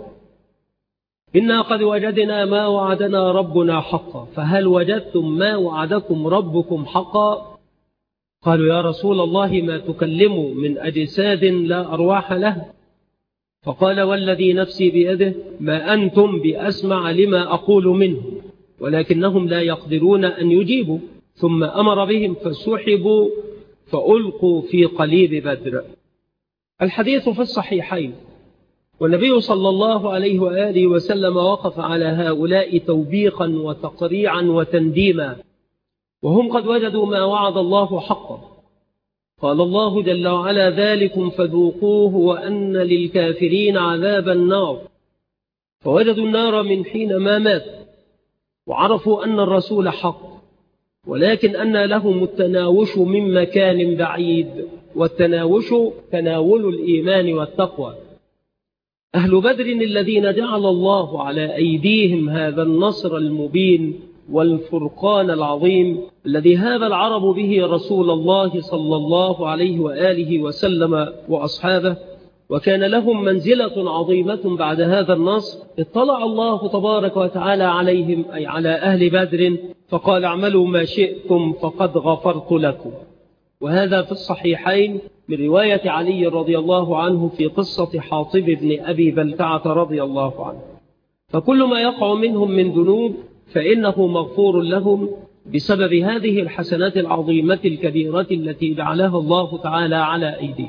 S1: إنا قد وجدنا ما وعدنا ربنا حقا، فهل وجدتم ما وعدكم ربكم حقا؟ قالوا: يا رسول الله ما تكلم من أجساد لا أرواح له. فقال: والذي نفسي بيده ما أنتم بأسمع لما أقول منه، ولكنهم لا يقدرون أن يجيبوا. ثم أمر بهم فسحبوا فألقوا في قليب بدر. الحديث في الصحيحين، والنبي صلى الله عليه وآله وسلم وقف على هؤلاء توبيخا وتقريعا وتنديما، وهم قد وجدوا ما وعد الله حقا. قال الله جل وعلا: ذلكم فذوقوه وأن للكافرين عذاب النار. فوجدوا النار من حين ما مات، وعرفوا أن الرسول حق، ولكن أن لهم التناوش من مكان بعيد، والتناوش تناول الإيمان والتقوى. أهل بدر الذين جعل الله على أيديهم هذا النصر المبين والفرقان العظيم الذي هاب العرب به رسول الله صلى الله عليه وآله وسلم وأصحابه، وكان لهم منزلة عظيمة بعد هذا النصر، اطلع الله تبارك وتعالى عليهم، أي على أهل بدر، فقال: اعملوا ما شئتم فقد غفرت لكم. وهذا في الصحيحين من رواية علي رضي الله عنه في قصة حاطب بن أبي بلتعة رضي الله عنه. فكل ما يقع منهم من ذنوب فإنه مغفور لهم بسبب هذه الحسنات العظيمة الكبيرة التي جعلها الله تعالى على أيديهم.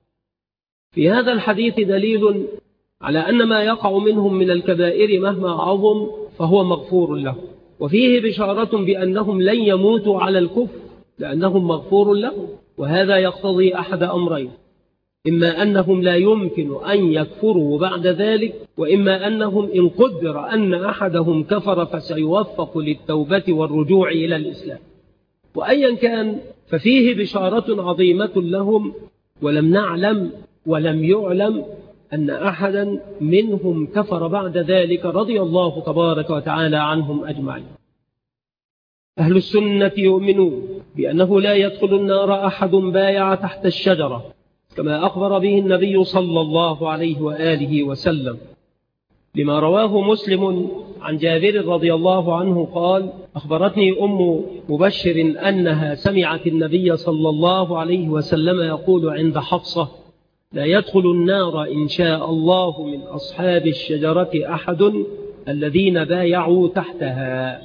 S1: في هذا الحديث دليل على أن ما يقع منهم من الكبائر مهما عظم فهو مغفور لهم، وفيه بشارة بأنهم لن يموتوا على الكفر لأنهم مغفور لهم. وهذا يقتضي أحد أمرين: إما أنهم لا يمكن أن يكفروا بعد ذلك، وإما أنهم إن قدر أن أحدهم كفر فسيوفق للتوبة والرجوع إلى الإسلام. وأيا كان ففيه بشارة عظيمة لهم، ولم نعلم ولم يعلم أن أحدا منهم كفر بعد ذلك رضي الله تبارك وتعالى عنهم أجمعين. أهل السنة يؤمنون بأنه لا يدخل النار أحد بايع تحت الشجرة، كما أخبر به النبي صلى الله عليه وآله وسلم، لما رواه مسلم عن جابر رضي الله عنه قال: أخبرتني أم مبشر أنها سمعت النبي صلى الله عليه وسلم يقول عند حفصة: لا يدخل النار إن شاء الله من أصحاب الشجرة أحد الذين بايعوا تحتها.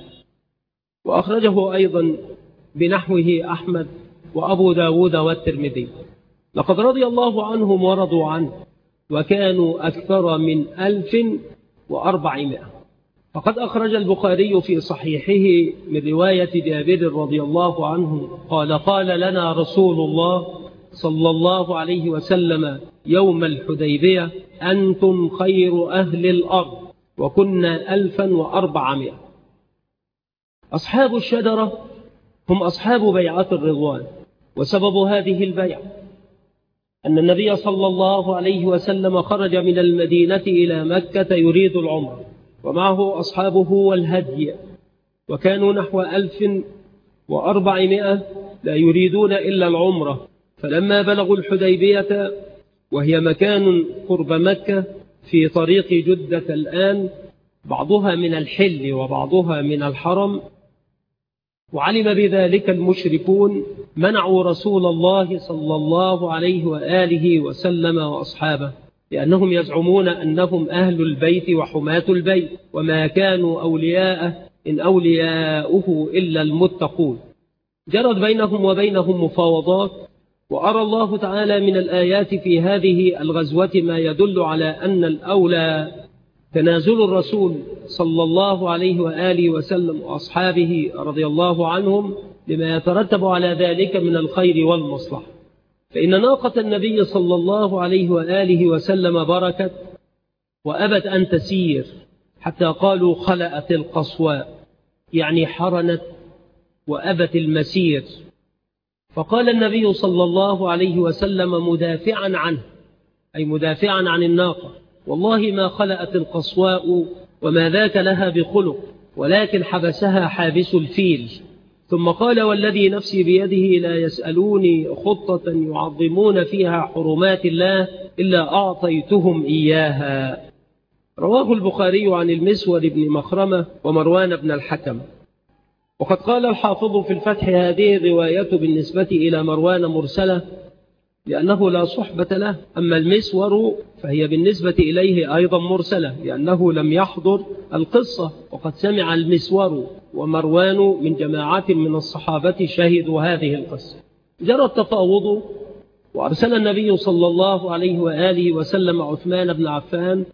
S1: وأخرجه أيضا بنحوه أحمد وأبو داود والترمذي. لقد رضي الله عنهم ورضوا عنه، وكانوا أكثر من 1400. فقد أخرج البخاري في صحيحه من رواية جابر رضي الله عنه قال: قال لنا رسول الله صلى الله عليه وسلم يوم الحديبية: أنتم خير أهل الأرض، وكنا 1400. أصحاب الشجرة هم أصحاب بيعة الرضوان، وسبب هذه البيعة أن النبي صلى الله عليه وسلم خرج من المدينة إلى مكة يريد العمرة، ومعه أصحابه والهدي، وكانوا نحو 1400 لا يريدون إلا العمرة. فلما بلغوا الحديبية، وهي مكان قرب مكة في طريق جدة الآن، بعضها من الحل وبعضها من الحرم، وعلم بذلك المشركون، منعوا رسول الله صلى الله عليه وآله وسلم وأصحابه، لأنهم يزعمون أنهم أهل البيت وحماة البيت، وما كانوا أولياءه إن أولياؤه إلا المتقون. جرت بينهم وبينهم مفاوضات، وأرى الله تعالى من الآيات في هذه الغزوة ما يدل على أن الأولى تنازل الرسول صلى الله عليه وآله وسلم وأصحابه رضي الله عنهم لما يترتب على ذلك من الخير والمصلحة. فإن ناقة النبي صلى الله عليه وآله وسلم بركت وأبت أن تسير، حتى قالوا خلأت القصواء، يعني حرنت وأبت المسير. فقال النبي صلى الله عليه وسلم مدافعا عنه، أي مدافعا عن الناقة: والله ما خلأت القصواء وما ذاك لها بخلق، ولكن حبسها حابس الفيل. ثم قال: والذي نفسي بيده لا يسألوني خطة يعظمون فيها حرمات الله إلا أعطيتهم إياها. رواه البخاري عن المسور بن مخرمة ومروان بن الحكم. وقد قال الحافظ في الفتح: هذه الرواية بالنسبة إلى مروان مرسلة، لأنه لا صحبة له. أما المسور فهي بالنسبة إليه أيضا مرسلة، لأنه لم يحضر القصة، وقد سمع المسور ومروان من جماعة من الصحابة شهدوا هذه القصة. جرى التفاوض، وأرسل النبي صلى الله عليه وآله وسلم عثمان بن عفان،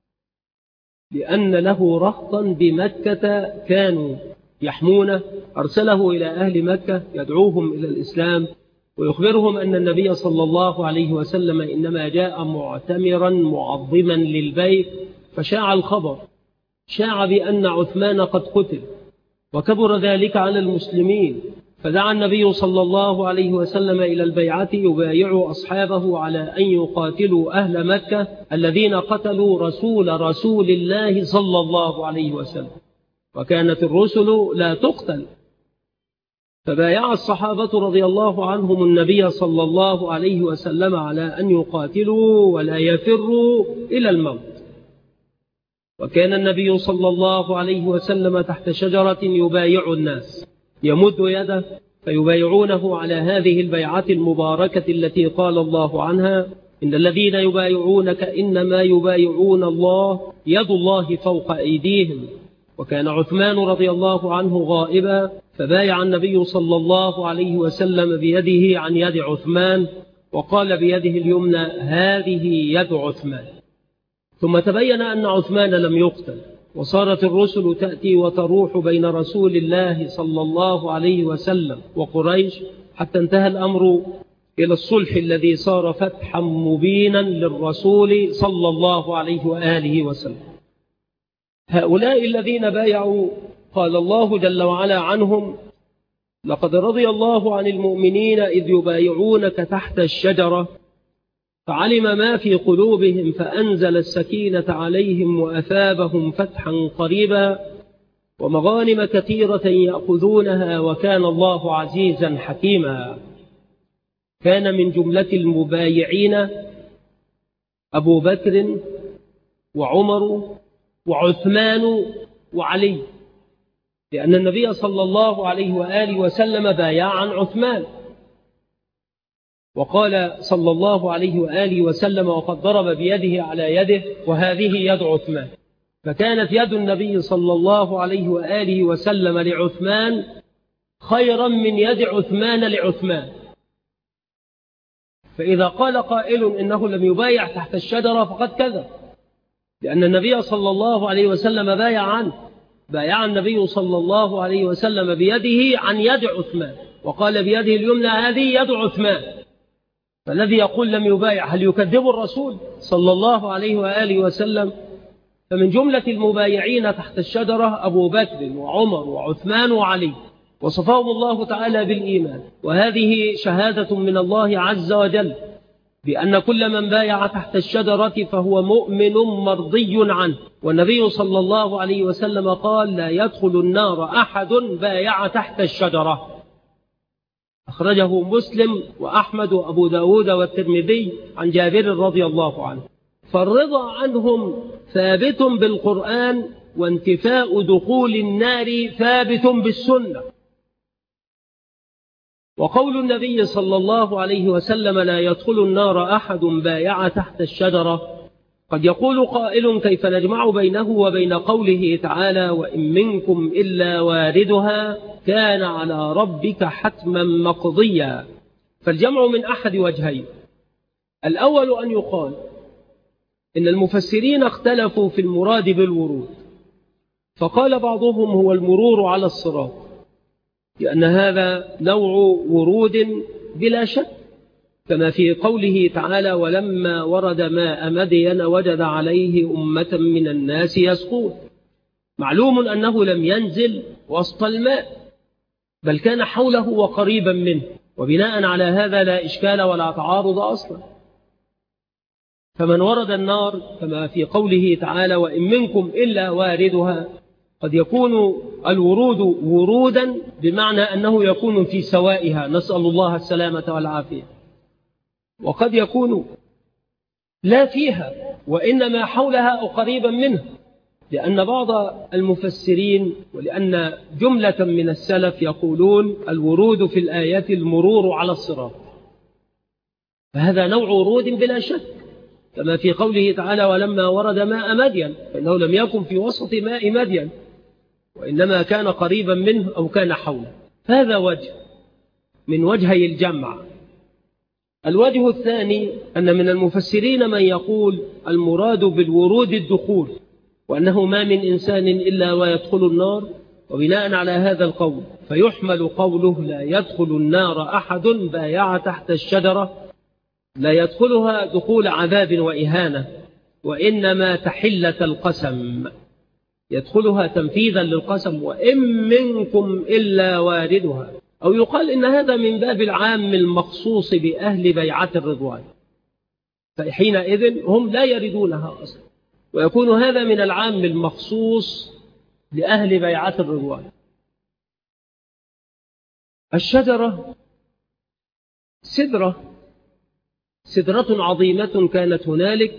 S1: لأن له رهطا بمكة كانوا يحمونه، أرسله إلى أهل مكة يدعوهم إلى الإسلام، ويخبرهم أن النبي صلى الله عليه وسلم إنما جاء معتمرا معظما للبيت. فشاع الخبر، شاع بأن عثمان قد قتل، وكبر ذلك على المسلمين، فدعا النبي صلى الله عليه وسلم إلى البيعة يبايع أصحابه على أن يقاتلوا أهل مكة الذين قتلوا رسول الله صلى الله عليه وسلم، وكانت الرسل لا تقتل. فبايع الصحابة رضي الله عنهم النبي صلى الله عليه وسلم على أن يقاتلوا ولا يفروا إلى الموت. وكان النبي صلى الله عليه وسلم تحت شجرة يبايع الناس، يمد يده فيبايعونه على هذه البيعة المباركة التي قال الله عنها: إن الذين يبايعونك إنما يبايعون الله، يد الله فوق أيديهم. وكان عثمان رضي الله عنه غائبا، فبايع النبي صلى الله عليه وسلم بيده عن يد عثمان، وقال بيده اليمنى: هذه يد عثمان. ثم تبين أن عثمان لم يقتل، وصارت الرسل تأتي وتروح بين رسول الله صلى الله عليه وسلم وقريش، حتى انتهى الأمر إلى الصلح الذي صار فتحا مبينا للرسول صلى الله عليه وآله وسلم. هؤلاء الذين بايعوا قال الله جل وعلا عنهم: لقد رضي الله عن المؤمنين إذ يبايعونك تحت الشجرة فعلم ما في قلوبهم فأنزل السكينة عليهم وأثابهم فتحا قريبا ومغانم كثيرة يأخذونها وكان الله عزيزا حكيما. كان من جملة المبايعين أبو بكر وعمر وعثمان وعلي، لأن النبي صلى الله عليه وآله وسلم بايع عن عثمان، وقال صلى الله عليه وآله وسلم: وقد ضرب بيده على يده وهذه يد عثمان. فكانت يد النبي صلى الله عليه وآله وسلم لعثمان خيرا من يد عثمان لعثمان. فإذا قال قائل إنه لم يبايع تحت الشجرة فقد كذب، لأن النبي صلى الله عليه وسلم بايع عنه، بايع النبي صلى الله عليه وسلم بيده عن يد عثمان، وقال بيده اليمنى هذه يد عثمان. فالذي يقول لم يبايع هل يكذب الرسول صلى الله عليه وآله وسلم؟ فمن جملة المبايعين تحت الشجرة أبو بكر وعمر وعثمان وعلي، وصفاهم الله تعالى بالإيمان. وهذه شهادة من الله عز وجل بأن كل من بايع تحت الشجرة فهو مؤمن مرضي عنه. والنبي صلى الله عليه وسلم قال لا يدخل النار أحد بايع تحت الشجرة. أخرجه مسلم وأحمد وأبو داود والترمذي عن جابر رضي الله عنه. فالرضا عنهم ثابت بالقرآن، وانتفاء دخول النار ثابت بالسنة. وقول النبي صلى الله عليه وسلم لا يدخل النار أحد بايع تحت الشجرة، قد يقول قائل كيف نجمع بينه وبين قوله تعالى وإن منكم إلا واردها كان على ربك حتما مقضيا؟ فالجمع من أحد وجهين. الأول أن يقال إن المفسرين اختلفوا في المراد بالورود، فقال بعضهم هو المرور على الصراط، لأن هذا نوع ورود بلا شك، كما في قوله تعالى ولما ورد ماء مدين وجد عليه أمة من الناس يسقون. معلوم أنه لم ينزل وسط الماء، بل كان حوله وقريبا منه، وبناء على هذا لا إشكال ولا تعارض أصلا. فمن ورد النار كما في قوله تعالى وإن منكم إلا واردها، قد يكون الورود ورودا بمعنى أنه يكون في سوائها، نسأل الله السلامة والعافية، وقد يكون لا فيها وإنما حولها أو قريبا منه، لأن بعض المفسرين ولأن جملة من السلف يقولون الورود في الآيات المرور على الصراط، فهذا نوع ورود بلا شك، كما في قوله تعالى ولما ورد ماء مدين، فإنه لم يكن في وسط ماء مدين وإنما كان قريبا منه أو كان حوله. هذا وجه من وجهي الجمع. الوجه الثاني أن من المفسرين من يقول المراد بالورود الدخول، وأنه ما من إنسان إلا ويدخل النار، وبناء على هذا القول فيحمل قوله لا يدخل النار أحد بايع تحت الشجرة، لا يدخلها دخول عذاب وإهانة، وإنما تحلة القسم، يدخلها تنفيذا للقسم وإن منكم إلا واردها. أو يقال إن هذا من باب العام المخصوص بأهل بيعة الرضوان، فحينئذ هم لا يردونها أصلا، ويكون هذا من العام المخصوص لأهل بيعة الرضوان. الشجرة سدرة عظيمة كانت هنالك،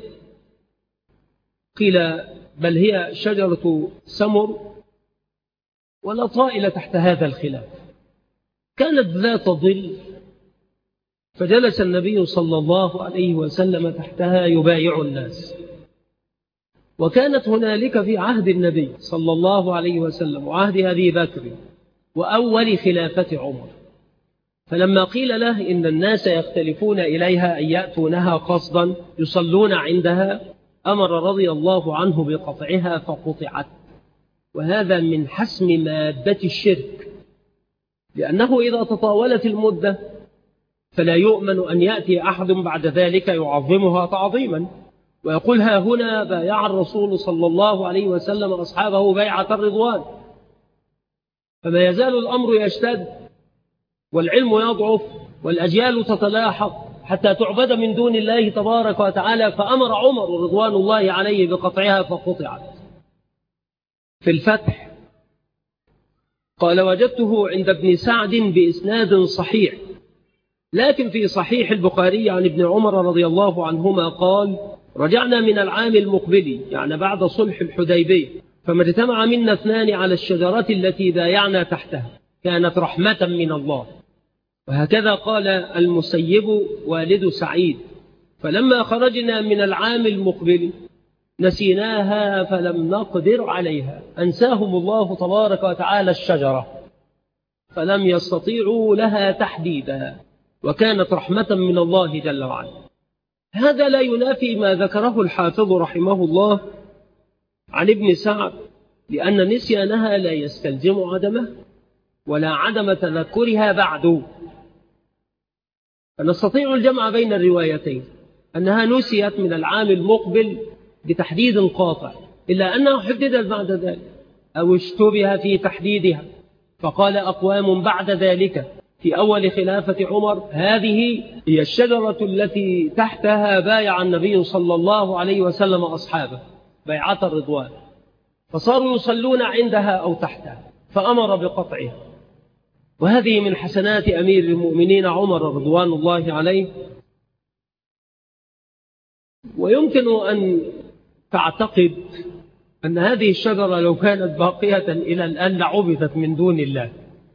S1: قيل بل هي شجرة سمر، ولا طائل تحت هذا الخلاف. كانت ذات ظل، فجلس النبي صلى الله عليه وسلم تحتها يبايع الناس. وكانت هنالك في عهد النبي صلى الله عليه وسلم وعهد أبي بكر وأول خلافة عمر، فلما قيل له إن الناس يختلفون إليها أن يأتونها قصدا يصلون عندها، أمر رضي الله عنه بقطعها فقطعت. وهذا من حسم مادة الشرك، لأنه إذا تطاولت المدة فلا يؤمن أن يأتي أحد بعد ذلك يعظمها تعظيما ويقول ها هنا بايع الرسول صلى الله عليه وسلم أصحابه بيعة الرضوان، فما يزال الأمر يشتد والعلم يضعف والأجيال تتلاحق حتى تعبد من دون الله تبارك وتعالى. فأمر عمر رضوان الله عليه بقطعها فقطعت. في الفتح قال وجدته عند ابن سعد بإسناد صحيح، لكن في صحيح البخاري عن ابن عمر رضي الله عنهما قال رجعنا من العام المقبل، يعني بعد صلح الحديبية، فما اجتمع منا اثنان على الشجرة التي بايعنا تحتها، كانت رحمة من الله. وهكذا قال المسيب والد سعيد، فلما خرجنا من العام المقبل نسيناها فلم نقدر عليها، أنساهم الله تبارك وتعالى الشجرة فلم يستطيعوا لها تحديدا، وكانت رحمة من الله جل وعلا. هذا لا ينافي ما ذكره الحافظ رحمه الله عن ابن سعد لأن نسيانها لا يستلزم عدمها ولا عدم تذكرها بعد. فنستطيع الجمع بين الروايتين، أنها نسيت من العام المقبل بتحديد قاطع، إلا أنها حددت بعد ذلك أو اشتبه في تحديدها، فقال أقوام بعد ذلك في أول خلافة عمر: هذه هي الشجرة التي تحتها بايع النبي صلى الله عليه وسلم أصحابه بيعة الرضوان، فصاروا يصلون عندها أو تحتها، فأمر بقطعها. وهذه من حسنات أمير المؤمنين عمر رضوان الله عليه. ويمكن أن تعتقد أن هذه الشجرة لو كانت باقية إلى الآن لعبثت من دون الله.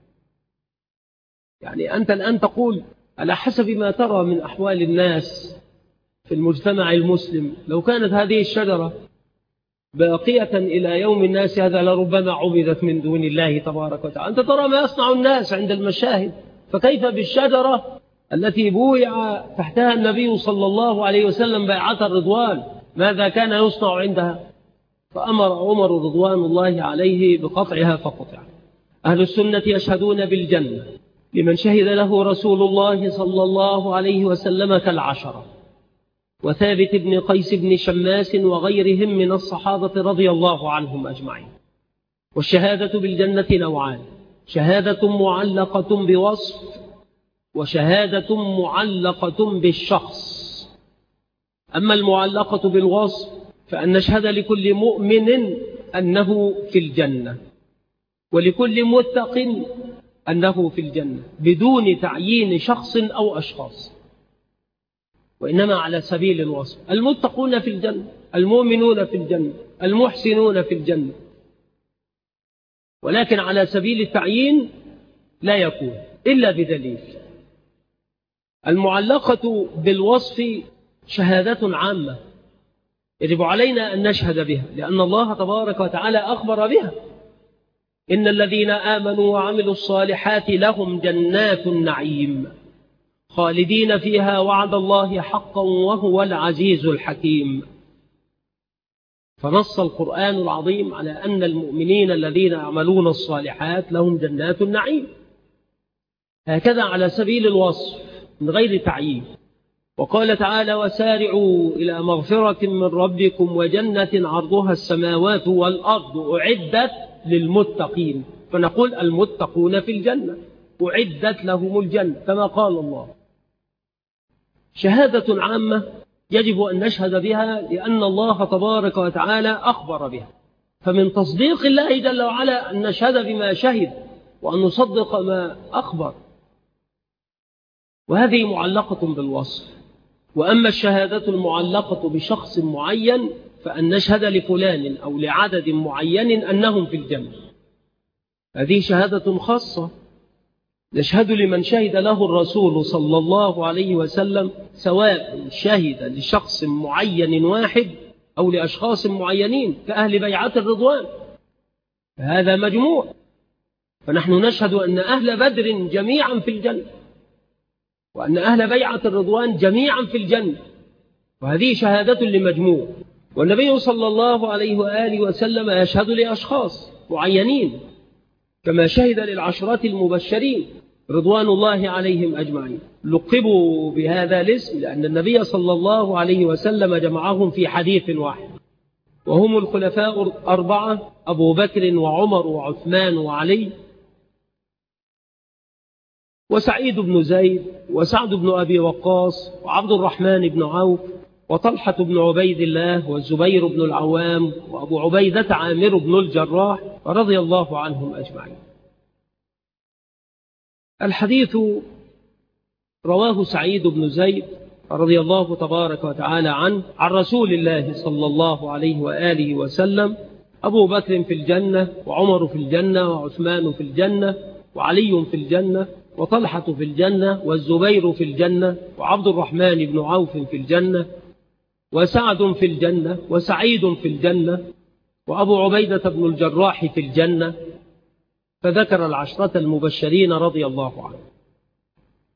S1: يعني أنت الآن تقول على حسب ما ترى من أحوال الناس في المجتمع المسلم، لو كانت هذه الشجرة باقية إلى يوم الناس هذا لربما عبدت من دون الله تبارك وتعالى. أنت ترى ما يصنع الناس عند المشاهد، فكيف بالشجرة التي بويع تحتها النبي صلى الله عليه وسلم بيعة الرضوان؟ ماذا كان يصنع عندها؟ فأمر عمر رضوان الله عليه بقطعها فقطع. أهل السنة يشهدون بالجنة لمن شهد له رسول الله صلى الله عليه وسلم كالعشرة، وثابت بن قيس بن شماس وغيرهم من الصحابة رضي الله عنهم أجمعين. والشهادة بالجنة نوعان: شهادة معلقة بوصف، وشهادة معلقة بالشخص. أما المعلقة بالوصف فأن نشهد لكل مؤمن أنه في الجنة، ولكل متق أنه في الجنة، بدون تعيين شخص أو أشخاص، وإنما على سبيل الوصف: المتقون في الجنة، المؤمنون في الجنة، المحسنون في الجنة. ولكن على سبيل التعيين لا يكون إلا بدليل. المعلقة بالوصف شهادة عامة يجب علينا أن نشهد بها، لأن الله تبارك وتعالى أخبر بها: إن الذين آمنوا وعملوا الصالحات لهم جنات النعيم خالدين فيها وعد الله حقا وهو العزيز الحكيم. فنص القرآن العظيم على أن المؤمنين الذين يعملون الصالحات لهم جنات النعيم، هكذا على سبيل الوصف من غير تعيين. وقال تعالى: وسارعوا إلى مغفرة من ربكم وجنة عرضها السماوات والأرض أعدت للمتقين. فنقول المتقون في الجنة، أعدت لهم الجنة كما قال الله. شهادة عامة يجب أن نشهد بها لأن الله تبارك وتعالى أخبر بها، فمن تصديق الله جل وعلا أن نشهد بما شهد وأن نصدق ما أخبر، وهذه معلقة بالوصف. وأما الشهادة المعلقة بشخص معين فأن نشهد لفلان أو لعدد معين أنهم في الجنة، هذه شهادة خاصة نشهد لمن شهد له الرسول صلى الله عليه وسلم، سواء شهد لشخص معين واحد أو لأشخاص معينين كأهل بيعة الرضوان، هذا مجموع. فنحن نشهد أن أهل بدر جميعا في الجنة، وأن أهل بيعة الرضوان جميعا في الجنة، وهذه شهادة لمجموع. والنبي صلى الله عليه وآله وسلم يشهد لأشخاص معينين كما شهد للعشرة المبشرين رضوان الله عليهم أجمعين. لقبوا بهذا الاسم لأن النبي صلى الله عليه وسلم جمعهم في حديث واحد، وهم الخلفاء الأربعة: أبو بكر وعمر وعثمان وعلي وسعيد بن زيد وسعد بن أبي وقاص وعبد الرحمن بن عوف وطلحة بن عبيد الله والزبير بن العوام وأبو عبيدة عامر بن الجراح رضي الله عنهم أجمعين. الحديث رواه سعيد بن زيد رضي الله تبارك وتعالى عنه عن رسول الله صلى الله عليه وآله وسلم: أبو بكر في الجنة، وعمر في الجنة، وعثمان في الجنة، وعلي في الجنة، وطلحة في الجنة، والزبير في الجنة، وعبد الرحمن بن عوف في الجنة، وسعد في الجنة، وسعيد في الجنة، وأبو عبيدة بن الجراح في الجنة. فذكر العشرة المبشرين رضي الله عنهم.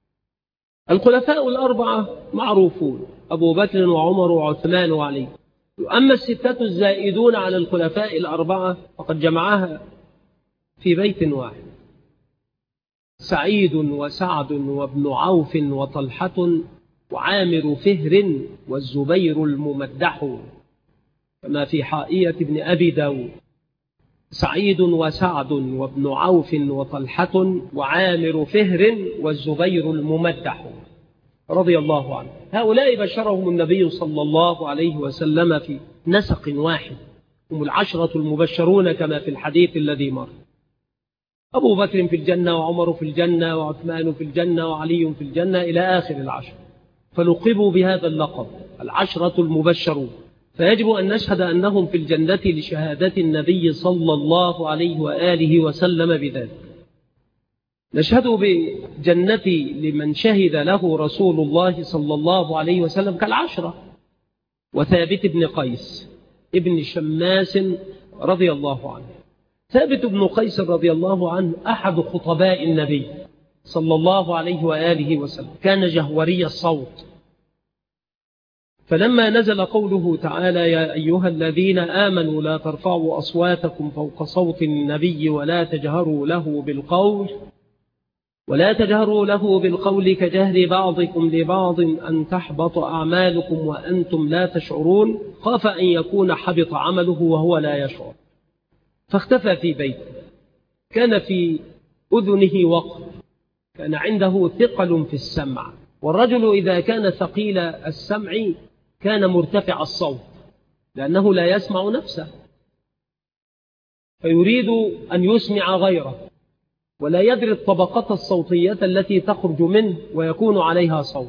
S1: الخلفاء الأربعة معروفون: أبو بكر وعمر وعثمان وعلي. أما الستة الزائدون على الخلفاء الأربعة فقد جمعها في بيت واحد: سعيد وسعد وابن عوف وطلحة وعامر فهر والزبير الممدح، كما في حائية ابن أبي داود: سعيد وسعد وابن عوف وطلحة وعامر فهر والزبير الممدح رضي الله عنه. هؤلاء بشرهم النبي صلى الله عليه وسلم في نسق واحد، هم العشرة المبشرون كما في الحديث الذي مر: أبو بكر في الجنة، وعمر في الجنة، وعثمان في الجنة، وعلي في الجنة، إلى آخر العشر، فلقبوا بهذا اللقب العشرة المبشرون. فيجب أن نشهد أنهم في الجنة لشهادة النبي صلى الله عليه وآله وسلم بذلك. نشهد بجنة لمن شهد له رسول الله صلى الله عليه وسلم كالعشرة: وثابت بن قيس ابن شماس رضي الله عنه. ثابت بن قيس رضي الله عنه أحد خطباء النبي صلى الله عليه وآله وسلم، كان جهوري الصوت. فلما نزل قوله تعالى: يا أيها الذين آمنوا لا ترفعوا أصواتكم فوق صوت النبي ولا تجهروا له بالقول كجهر بعضكم لبعض أن تحبط أعمالكم وأنتم لا تشعرون، خاف أن يكون حبط عمله وهو لا يشعر، فاختفى في بيته. كان في أذنه وقر، كان عنده ثقل في السمع، والرجل إذا كان ثقيل السمع كان مرتفع الصوت لأنه لا يسمع نفسه، فيريد أن يسمع غيره ولا يدري الطبقات الصوتية التي تخرج منه ويكون عليها صوت.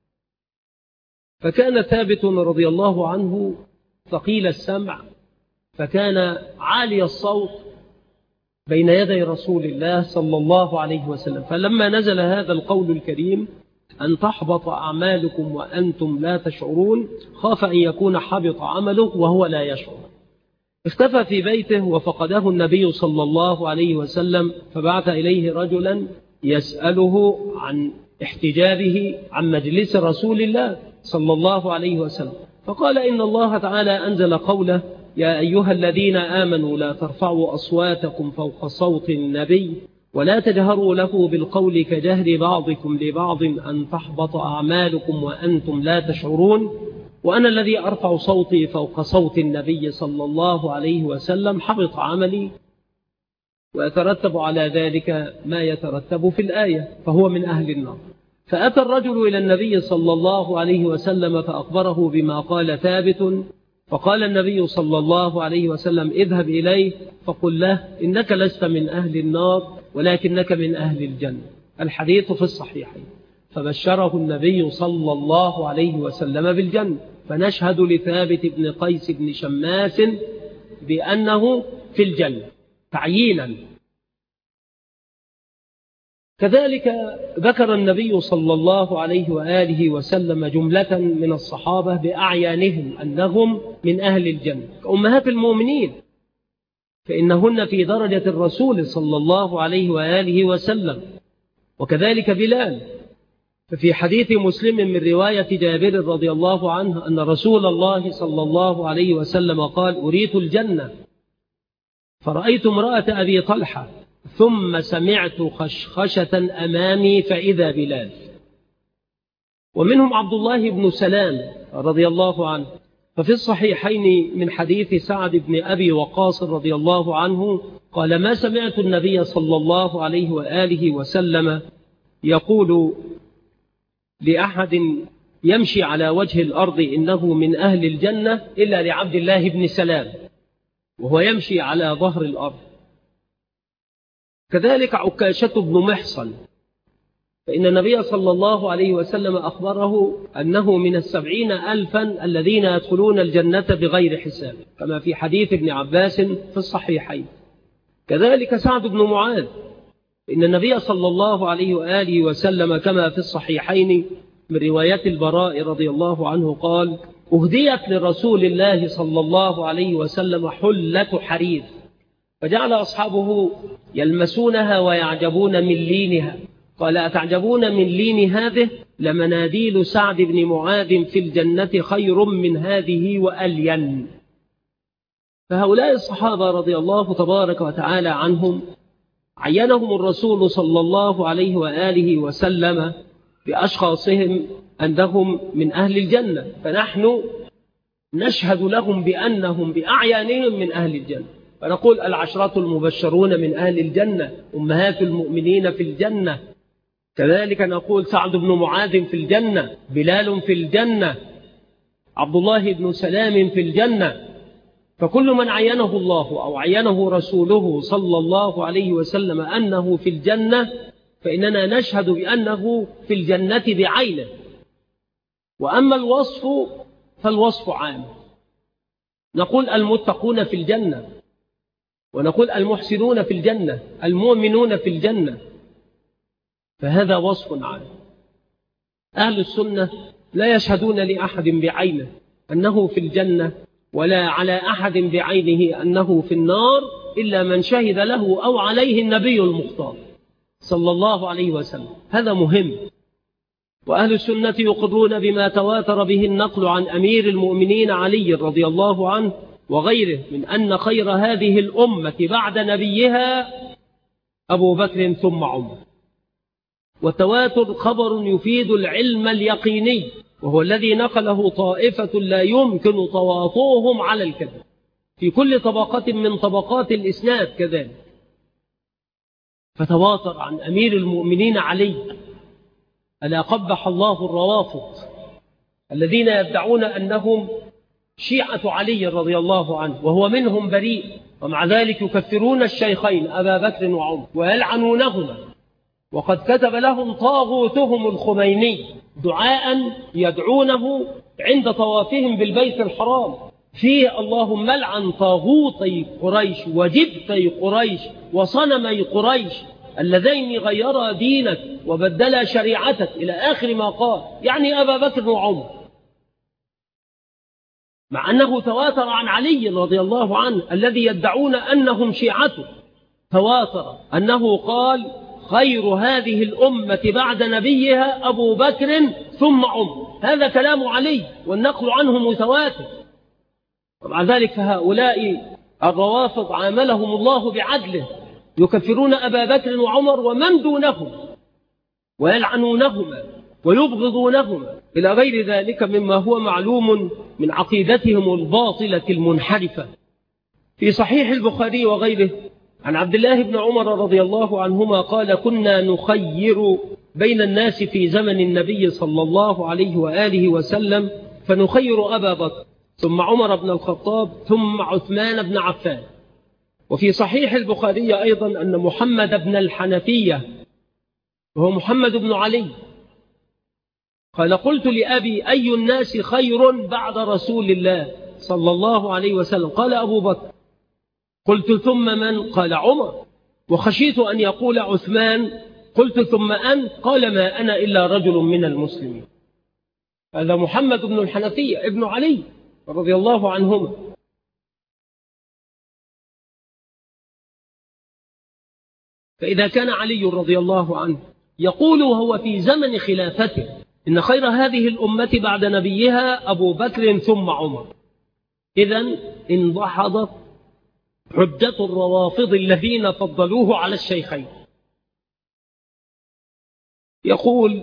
S1: فكان ثابت رضي الله عنه ثقيل السمع، فكان عالي الصوت بين يدي رسول الله صلى الله عليه وسلم. فلما نزل هذا القول الكريم: أن تحبط أعمالكم وأنتم لا تشعرون، خاف أن يكون حبط عمله وهو لا يشعر، اختفى في بيته وفقده النبي صلى الله عليه وسلم، فبعث إليه رجلا يسأله عن احتجابه عن مجلس رسول الله صلى الله عليه وسلم، فقال: إن الله تعالى أنزل قوله: يا أيها الذين آمنوا لا ترفعوا أصواتكم فوق صوت النبي ولا تجهروا له بالقول كجهر بعضكم لبعض أن تحبط أعمالكم وأنتم لا تشعرون، وأنا الذي أرفع صوتي فوق صوت النبي صلى الله عليه وسلم حبط عملي، ويترتب على ذلك ما يترتب في الآية، فهو من أهل النار. فأتى الرجل إلى النبي صلى الله عليه وسلم فأخبره بما قال ثابت، فقال النبي صلى الله عليه وسلم: اذهب إليه فقل له إنك لست من أهل النار ولكنك من أهل الجنة. الحديث في الصحيحين. فبشره النبي صلى الله عليه وسلم بالجنة. فنشهد لثابت بن قيس بن شماس بأنه في الجنة تعيينا. كذلك ذكر النبي صلى الله عليه وآله وسلم جملة من الصحابة بأعيانهم أنهم من أهل الجنة كأمهات المؤمنين، فإنهن في درجة الرسول صلى الله عليه وآله وسلم، وكذلك بلال. ففي حديث مسلم من رواية جابر رضي الله عنه أن رسول الله صلى الله عليه وسلم قال: أريت الجنة فرأيت امرأة أبي طلحة ثم سمعت خشخشة أمامي فإذا بلال. ومنهم عبد الله بن سلام رضي الله عنه. ففي الصحيحين من حديث سعد بن أبي وقاص رضي الله عنه قال: ما سمعت النبي صلى الله عليه وآله وسلم يقول لأحد يمشي على وجه الأرض إنه من أهل الجنة إلا لعبد الله بن سلام وهو يمشي على ظهر الأرض. كذلك عكاشة بن محصن، فإن النبي صلى الله عليه وسلم أخبره أنه من 70,000 الذين يدخلون الجنة بغير حساب، كما في حديث ابن عباس في الصحيحين. كذلك سعد بن معاذ، إن النبي صلى الله عليه وآله وسلم كما في الصحيحين من رواية البراء رضي الله عنه قال: أهديت لرسول الله صلى الله عليه وسلم حلة حرير، فجعل أصحابه يلمسونها ويعجبون من لينها. قال: أتعجبون من لين هذه؟ لمناديل سعد بن معاذ في الجنة خير من هذه وألين. فهؤلاء الصحابة رضي الله تبارك وتعالى عنهم عينهم الرسول صلى الله عليه وآله وسلم بأشخاصهم أنهم من أهل الجنة، فنحن نشهد لهم بأنهم بأعيانهم من أهل الجنة، فنقول العشرة المبشرون من أهل الجنة، أمهات المؤمنين في الجنة. كذلك نقول سعد بن معاذ في الجنة، بلال في الجنة، عبد الله بن سلام في الجنة. فكل من عينه الله أو عينه رسوله صلى الله عليه وسلم أنه في الجنة فإننا نشهد بأنه في الجنة بعينه. وأما الوصف فالوصف عام، نقول المتقون في الجنة، ونقول المحسنون في الجنة، المؤمنون في الجنة، فهذا وصف عام. أهل السنة لا يشهدون لأحد بعينه أنه في الجنة، ولا على أحد بعينه أنه في النار، إلا من شهد له أو عليه النبي المختار صلى الله عليه وسلم. هذا مهم. وأهل السنة يقرون بما تواتر به النقل عن أمير المؤمنين علي رضي الله عنه وغيره من أن خير هذه الأمة بعد نبيها أبو بكر ثم عمر. والتواتر خبر يفيد العلم اليقيني، وهو الذي نقله طائفة لا يمكن تواطؤهم على الكذب في كل طبقة من طبقات الإسناد كذلك. فتواتر عن أمير المؤمنين علي. ألا قبح الله الروافض الذين يدعون أنهم شيعة علي رضي الله عنه وهو منهم بريء، ومع ذلك يكفرون الشيخين أبا بكر وعمر ويلعنونهما، وقد كتب لهم طاغوتهم الخميني دعاء يدعونه عند طوافهم بالبيت الحرام فيه: اللهم لعن طاغوتي قريش وجبتي قريش وصنمي قريش اللذين غيرا دينك وبدلا شريعتك، إلى آخر ما قال، يعني أبا بكر وعمر، مع أنه تواتر عن علي رضي الله عنه الذي يدعون أنهم شيعته، تواتر أنه قال: خير هذه الأمة بعد نبيها أبو بكر ثم عمر. هذا كلام علي والنقل عنه متواتر. ومع ذلك فهؤلاء الروافض عاملهم الله بعدله، يكفرون أبا بكر وعمر ومن دونهم ويلعنونهما ويبغضونهما إلى غير ذلك مما هو معلوم من عقيدتهم الباطلة المنحرفة. في صحيح البخاري وغيره عن عبد الله بن عمر رضي الله عنهما قال: كنا نخير بين الناس في زمن النبي صلى الله عليه وآله وسلم، فنخير أبا بكر ثم عمر بن الخطاب ثم عثمان بن عفان. وفي صحيح البخاري أيضا أن محمد بن الحنفية وهو محمد بن علي قال: قلت لأبي أي الناس خير بعد رسول الله صلى الله عليه وسلم؟ قال: أبو بكر. قلت: ثم من؟ قال: عمر. وخشيت أن يقول عثمان. قلت: ثم أنت؟ قال: ما أنا إلا رجل من المسلمين. هذا محمد بن الحنفية ابن علي رضي الله عنهما. فإذا كان علي رضي الله عنه يقول وهو في زمن خلافته إن خير هذه الأمة بعد نبيها أبو بكر ثم عمر، إذن انضحضت حجة الروافض الذين فضلوه على الشيخين. يقول: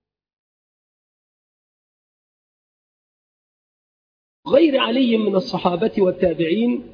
S1: غير علي من الصحابة والتابعين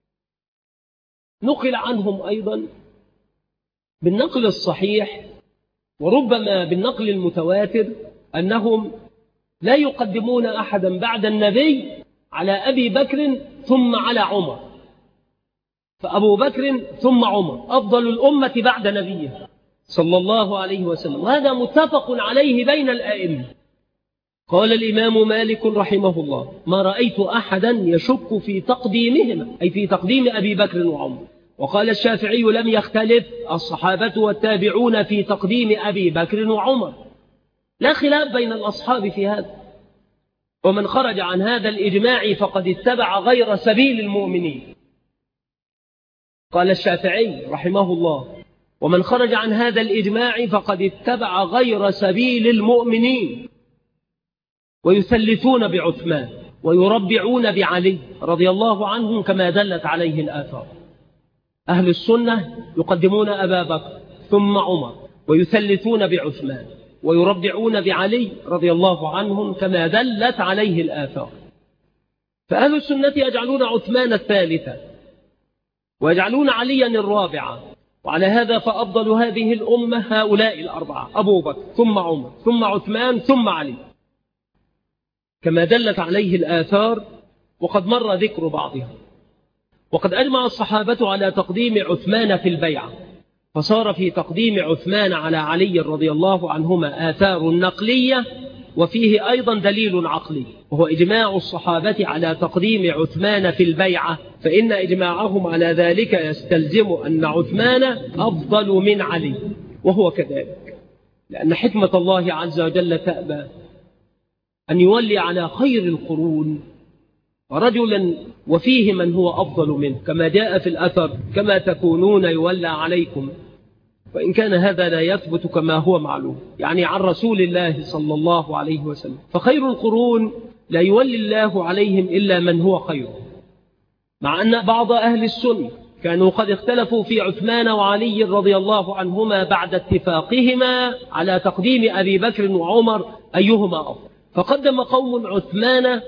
S1: نقل عنهم أيضا بالنقل الصحيح وربما بالنقل المتواتر أنهم لا يقدمون أحدا بعد النبي على أبي بكر ثم على عمر، فأبو بكر ثم عمر أفضل الأمة بعد نبيه صلى الله عليه وسلم، وهذا متفق عليه بين الآئمة. قال الإمام مالك رحمه الله: ما رأيت أحدا يشك في تقديمهما، أي في تقديم أبي بكر وعمر. وقال الشافعي: لم يختلف الصحابة والتابعون في تقديم أبي بكر وعمر، لا خلاف بين الأصحاب في هذا، ومن خرج عن هذا الإجماع فقد اتبع غير سبيل المؤمنين. قال الشافعي رحمه الله: ومن خرج عن هذا الإجماع فقد اتبع غير سبيل المؤمنين، ويثلثون بعثمان ويربعون بعلي رضي الله عنهم كما دلت عليه الآثار. أهل السنة يقدمون أبا بكر ثم عمر، ويثلثون بعثمان ويربعون بعلي رضي الله عنهم كما دلت عليه الآثار. فأهل السنة يجعلون عثمان الثالثة ويجعلون عليا الرابعة، وعلى هذا فأفضل هذه الأمة هؤلاء الأربعة: أبو بكر ثم عمر ثم عثمان ثم علي كما دلت عليه الآثار، وقد مر ذكر بعضها. وقد أجمع الصحابة على تقديم عثمان في البيعة، فصار في تقديم عثمان على علي رضي الله عنهما آثار نقلية، وفيه أيضا دليل عقلي، وهو إجماع الصحابة على تقديم عثمان في البيعة، فإن إجماعهم على ذلك يستلزم أن عثمان أفضل من علي، وهو كذلك، لأن حكمة الله عز وجل تأبى أن يولي على خير القرون رجلا وفيه من هو أفضل منه، كما جاء في الأثر: كما تكونون يولى عليكم، وإن كان هذا لا يثبت كما هو معلوم، يعني عن رسول الله صلى الله عليه وسلم. فخير القرون لا يولي الله عليهم إلا من هو خير، مع أن بعض أهل السنة كانوا قد اختلفوا في عثمان وعلي رضي الله عنهما بعد اتفاقهما على تقديم أبي بكر وعمر أيهما أفضل، فقدم قوم عثمان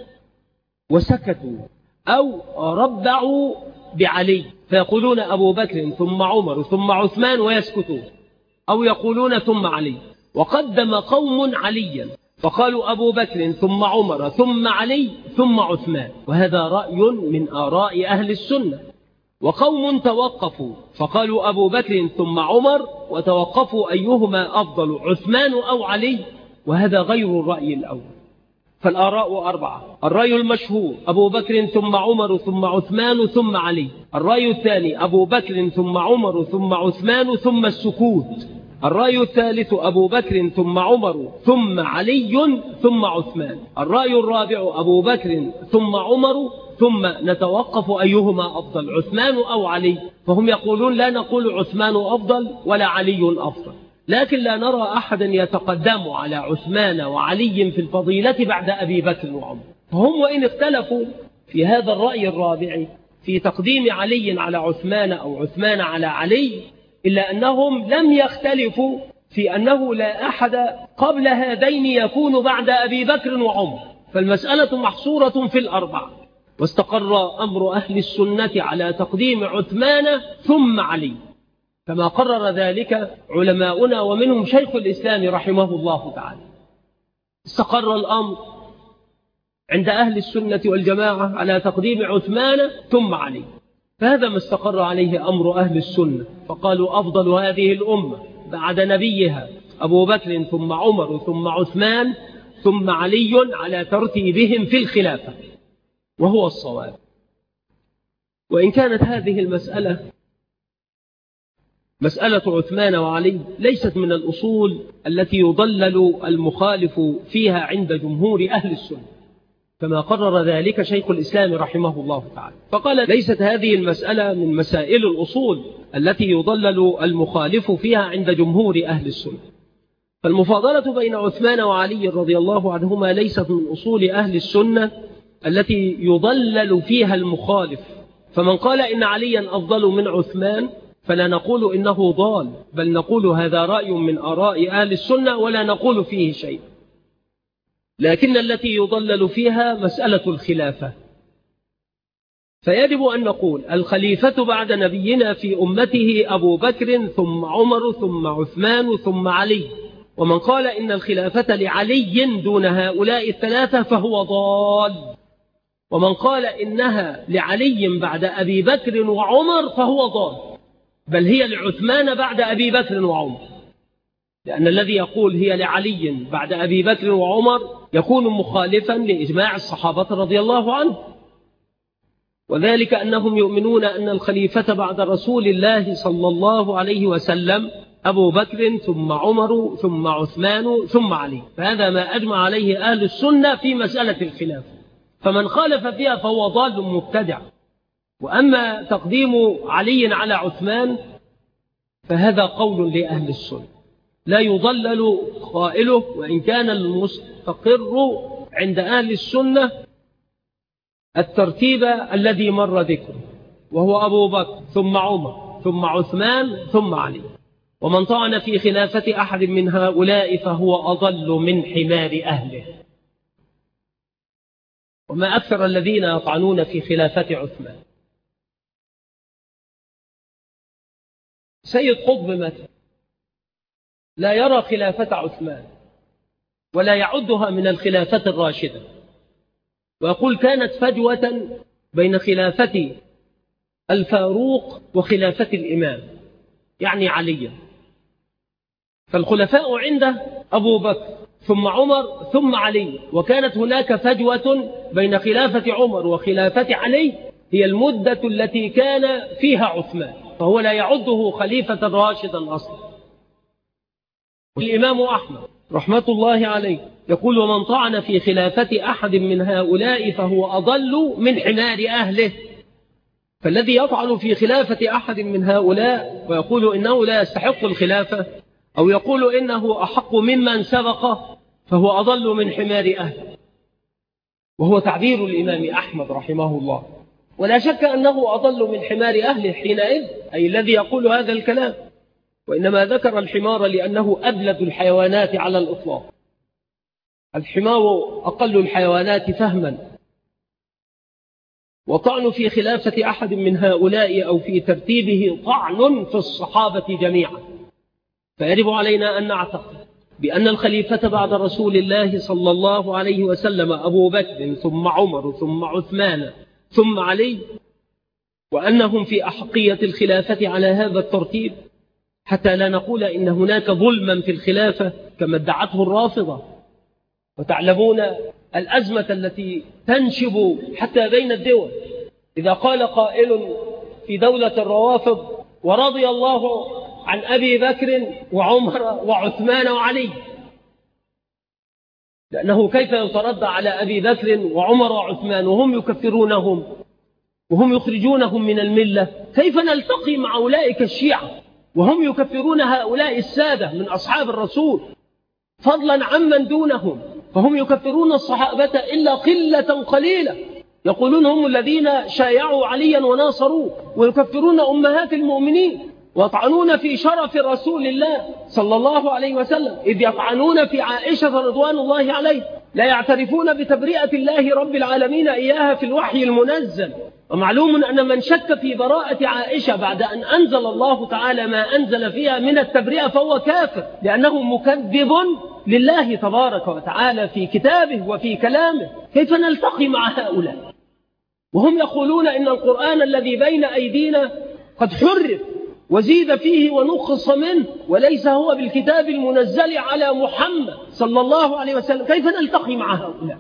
S1: وسكتوا أو ربعوا بعلي، فيقولون أبو بكر ثم عمر ثم عثمان ويسكتون، أو يقولون ثم علي. وقدم قوم عليا فقالوا أبو بكر ثم عمر ثم علي ثم عثمان، وهذا رأي من آراء أهل السنة. وقوم توقفوا فقالوا أبو بكر ثم عمر، وتوقفوا أيهما أفضل عثمان أو علي، وهذا غير الرأي الأول. فالآراء أربعة: الرأي المشهور أبو بكر ثم عمر ثم عثمان ثم علي. الرأي الثاني أبو بكر ثم عمر ثم عثمان ثم السكوت. الرأي الثالث أبو بكر ثم عمر ثم علي ثم عثمان. الرأي الرابع أبو بكر ثم عمر ثم نتوقف أيهما أفضل عثمان أو علي، فهم يقولون لا نقول عثمان أفضل ولا علي أفضل، لكن لا نرى أحدا يتقدم على عثمان وعلي في الفضيلة بعد أبي بكر وعمر. فهم وإن اختلفوا في هذا الرأي الرابع في تقديم علي على عثمان أو عثمان على علي، إلا أنهم لم يختلفوا في أنه لا أحد قبل هذين يكون بعد أبي بكر وعمر، فالمسألة محصورة في الأربعة. واستقر أمر أهل السنة على تقديم عثمان ثم علي كما قرر ذلك علماؤنا، ومنهم شيخ الإسلام رحمه الله تعالى. استقر الأمر عند أهل السنة والجماعة على تقديم عثمان ثم علي، فهذا ما استقر عليه أمر أهل السنة، فقالوا أفضل هذه الأمة بعد نبيها أبو بكر ثم عمر ثم عثمان ثم علي على ترتيبهم في الخلافة، وهو الصواب. وإن كانت هذه المسألة مسألة عثمان وعلي ليست من الأصول التي يضلل المخالف فيها عند جمهور أهل السنة، كما قرر ذلك شيخ الإسلام رحمه الله تعالى، فقال ليست هذه المسألة من مسائل الأصول التي يضلل المخالف فيها عند جمهور أهل السنة. فالمفاضلة بين عثمان وعلي رضي الله عنهما ليست من أصول أهل السنة التي يضلل فيها المخالف، فمن قال إن عليا أفضل من عثمان فلا نقول إنه ضال، بل نقول هذا رأي من آراء أهل السنة ولا نقول فيه شيء، لكن التي يضلل فيها مسألة الخلافة. فيجب أن نقول الخليفة بعد نبينا في أمته أبو بكر ثم عمر ثم عثمان ثم علي، ومن قال إن الخلافة لعلي دون هؤلاء الثلاثة فهو ضال، ومن قال إنها لعلي بعد أبي بكر وعمر فهو ضال، بل هي لعثمان بعد أبي بكر وعمر، لأن الذي يقول هي لعلي بعد أبي بكر وعمر يكون مخالفا لإجماع الصحابة رضي الله عنه، وذلك أنهم يؤمنون أن الخليفة بعد رسول الله صلى الله عليه وسلم أبو بكر ثم عمر ثم عثمان ثم علي، فهذا ما أجمع عليه أهل السنة في مسألة الخلافة، فمن خالف فيها فهو ضال مبتدع. وأما تقديم علي على عثمان فهذا قول لأهل السنة لا يضلل قائله، وإن كان المستقر عند أهل السنة الترتيب الذي مر ذكره، وهو أبو بكر ثم عمر ثم عثمان ثم علي. ومن طعن في خلافة أحد من هؤلاء فهو أضل من حمار أهله. وما أكثر الذين يطعنون في خلافة عثمان. سيد قطب مثلا لا يرى خلافة عثمان ولا يعدها من الخلافة الراشدة، ويقول كانت فجوة بين خلافة الفاروق وخلافة الإمام، يعني علي. فالخلفاء عنده أبو بكر ثم عمر ثم علي، وكانت هناك فجوة بين خلافة عمر وخلافة علي هي المدة التي كان فيها عثمان، فهو لا يعده خليفة راشدا أصلا. والإمام أحمد رحمة الله عليه يقول ومن طعن في خلافة أحد من هؤلاء فهو أضل من حمار أهله. فالذي يطعن في خلافة أحد من هؤلاء ويقول إنه لا يستحق الخلافة أو يقول إنه أحق ممن سبقه فهو أضل من حمار أهله، وهو تعبير الإمام أحمد رحمه الله. ولا شك أنه أضل من حمار أهله حينئذ، أي الذي يقول هذا الكلام، وإنما ذكر الحمار لأنه أبلد الحيوانات على الإطلاق. الحمار أقل الحيوانات فهما، وطعن في خلافة أحد من هؤلاء أو في ترتيبه طعن في الصحابة جميعا. فيجب علينا أن نعتقد بأن الخليفة بعد رسول الله صلى الله عليه وسلم أبو بكر ثم عمر ثم عثمان ثم علي، وأنهم في أحقية الخلافة على هذا الترتيب، حتى لا نقول إن هناك ظلما في الخلافة كما ادعته الرافضة. وتعلمون الأزمة التي تنشب حتى بين الدول. إذا قال قائل في دولة الروافض ورضي الله عن أبي بكر وعمر وعثمان وعلي، لأنه كيف يتردى على أبي بكر وعمر وعثمان وهم يكفرونهم وهم يخرجونهم من الملة؟ كيف نلتقي مع أولئك الشيعة وهم يكفرون هؤلاء السادة من أصحاب الرسول، فضلا عمن دونهم، فهم يكفرون الصحابة إلا قلة قليلة، يقولون هم الذين شايعوا عليا وناصروه، ويكفرون أمهات المؤمنين، ويطعنون في شرف رسول الله صلى الله عليه وسلم، إذ يطعنون في عائشة رضوان الله عليه، لا يعترفون بتبرئة الله رب العالمين إياها في الوحي المنزل. ومعلوم أن من شك في براءة عائشة بعد أن أنزل الله تعالى ما أنزل فيها من التبرئة فهو كافر، لأنه مكذب لله تبارك وتعالى في كتابه وفي كلامه. كيف نلتقي مع هؤلاء وهم يقولون إن القرآن الذي بين أيدينا قد حرف وزيد فيه ونقص منه وليس هو بالكتاب المنزل على محمد صلى الله عليه وسلم؟ كيف نلتقي مع هؤلاء؟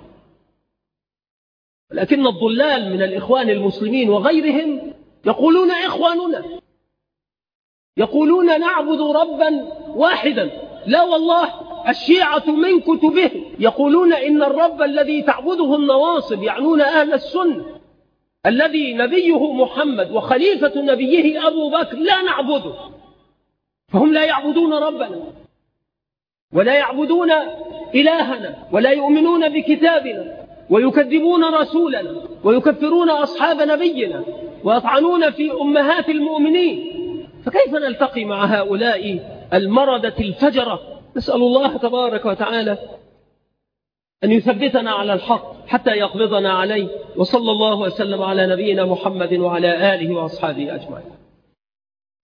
S1: لكن الضلال من الإخوان المسلمين وغيرهم يقولون إخواننا، يقولون نعبد ربا واحدا. لا والله، الشيعة من كتبهم يقولون إن الرب الذي تعبده النواصب، يعنون أهل السنة، الذي نبيه محمد وخليفة نبيه أبو بكر لا نعبده. فهم لا يعبدون ربنا ولا يعبدون إلهنا ولا يؤمنون بكتابنا، ويكذبون رسولنا ويكفرون أصحاب نبينا ويطعنون في أمهات المؤمنين. فكيف نلتقي مع هؤلاء المردة الفجرة؟ نسأل الله تبارك وتعالى أن يثبتنا على الحق حتى يقبضنا عليه. وصلى الله وسلم على نبينا محمد وعلى آله وأصحابه أجمعين.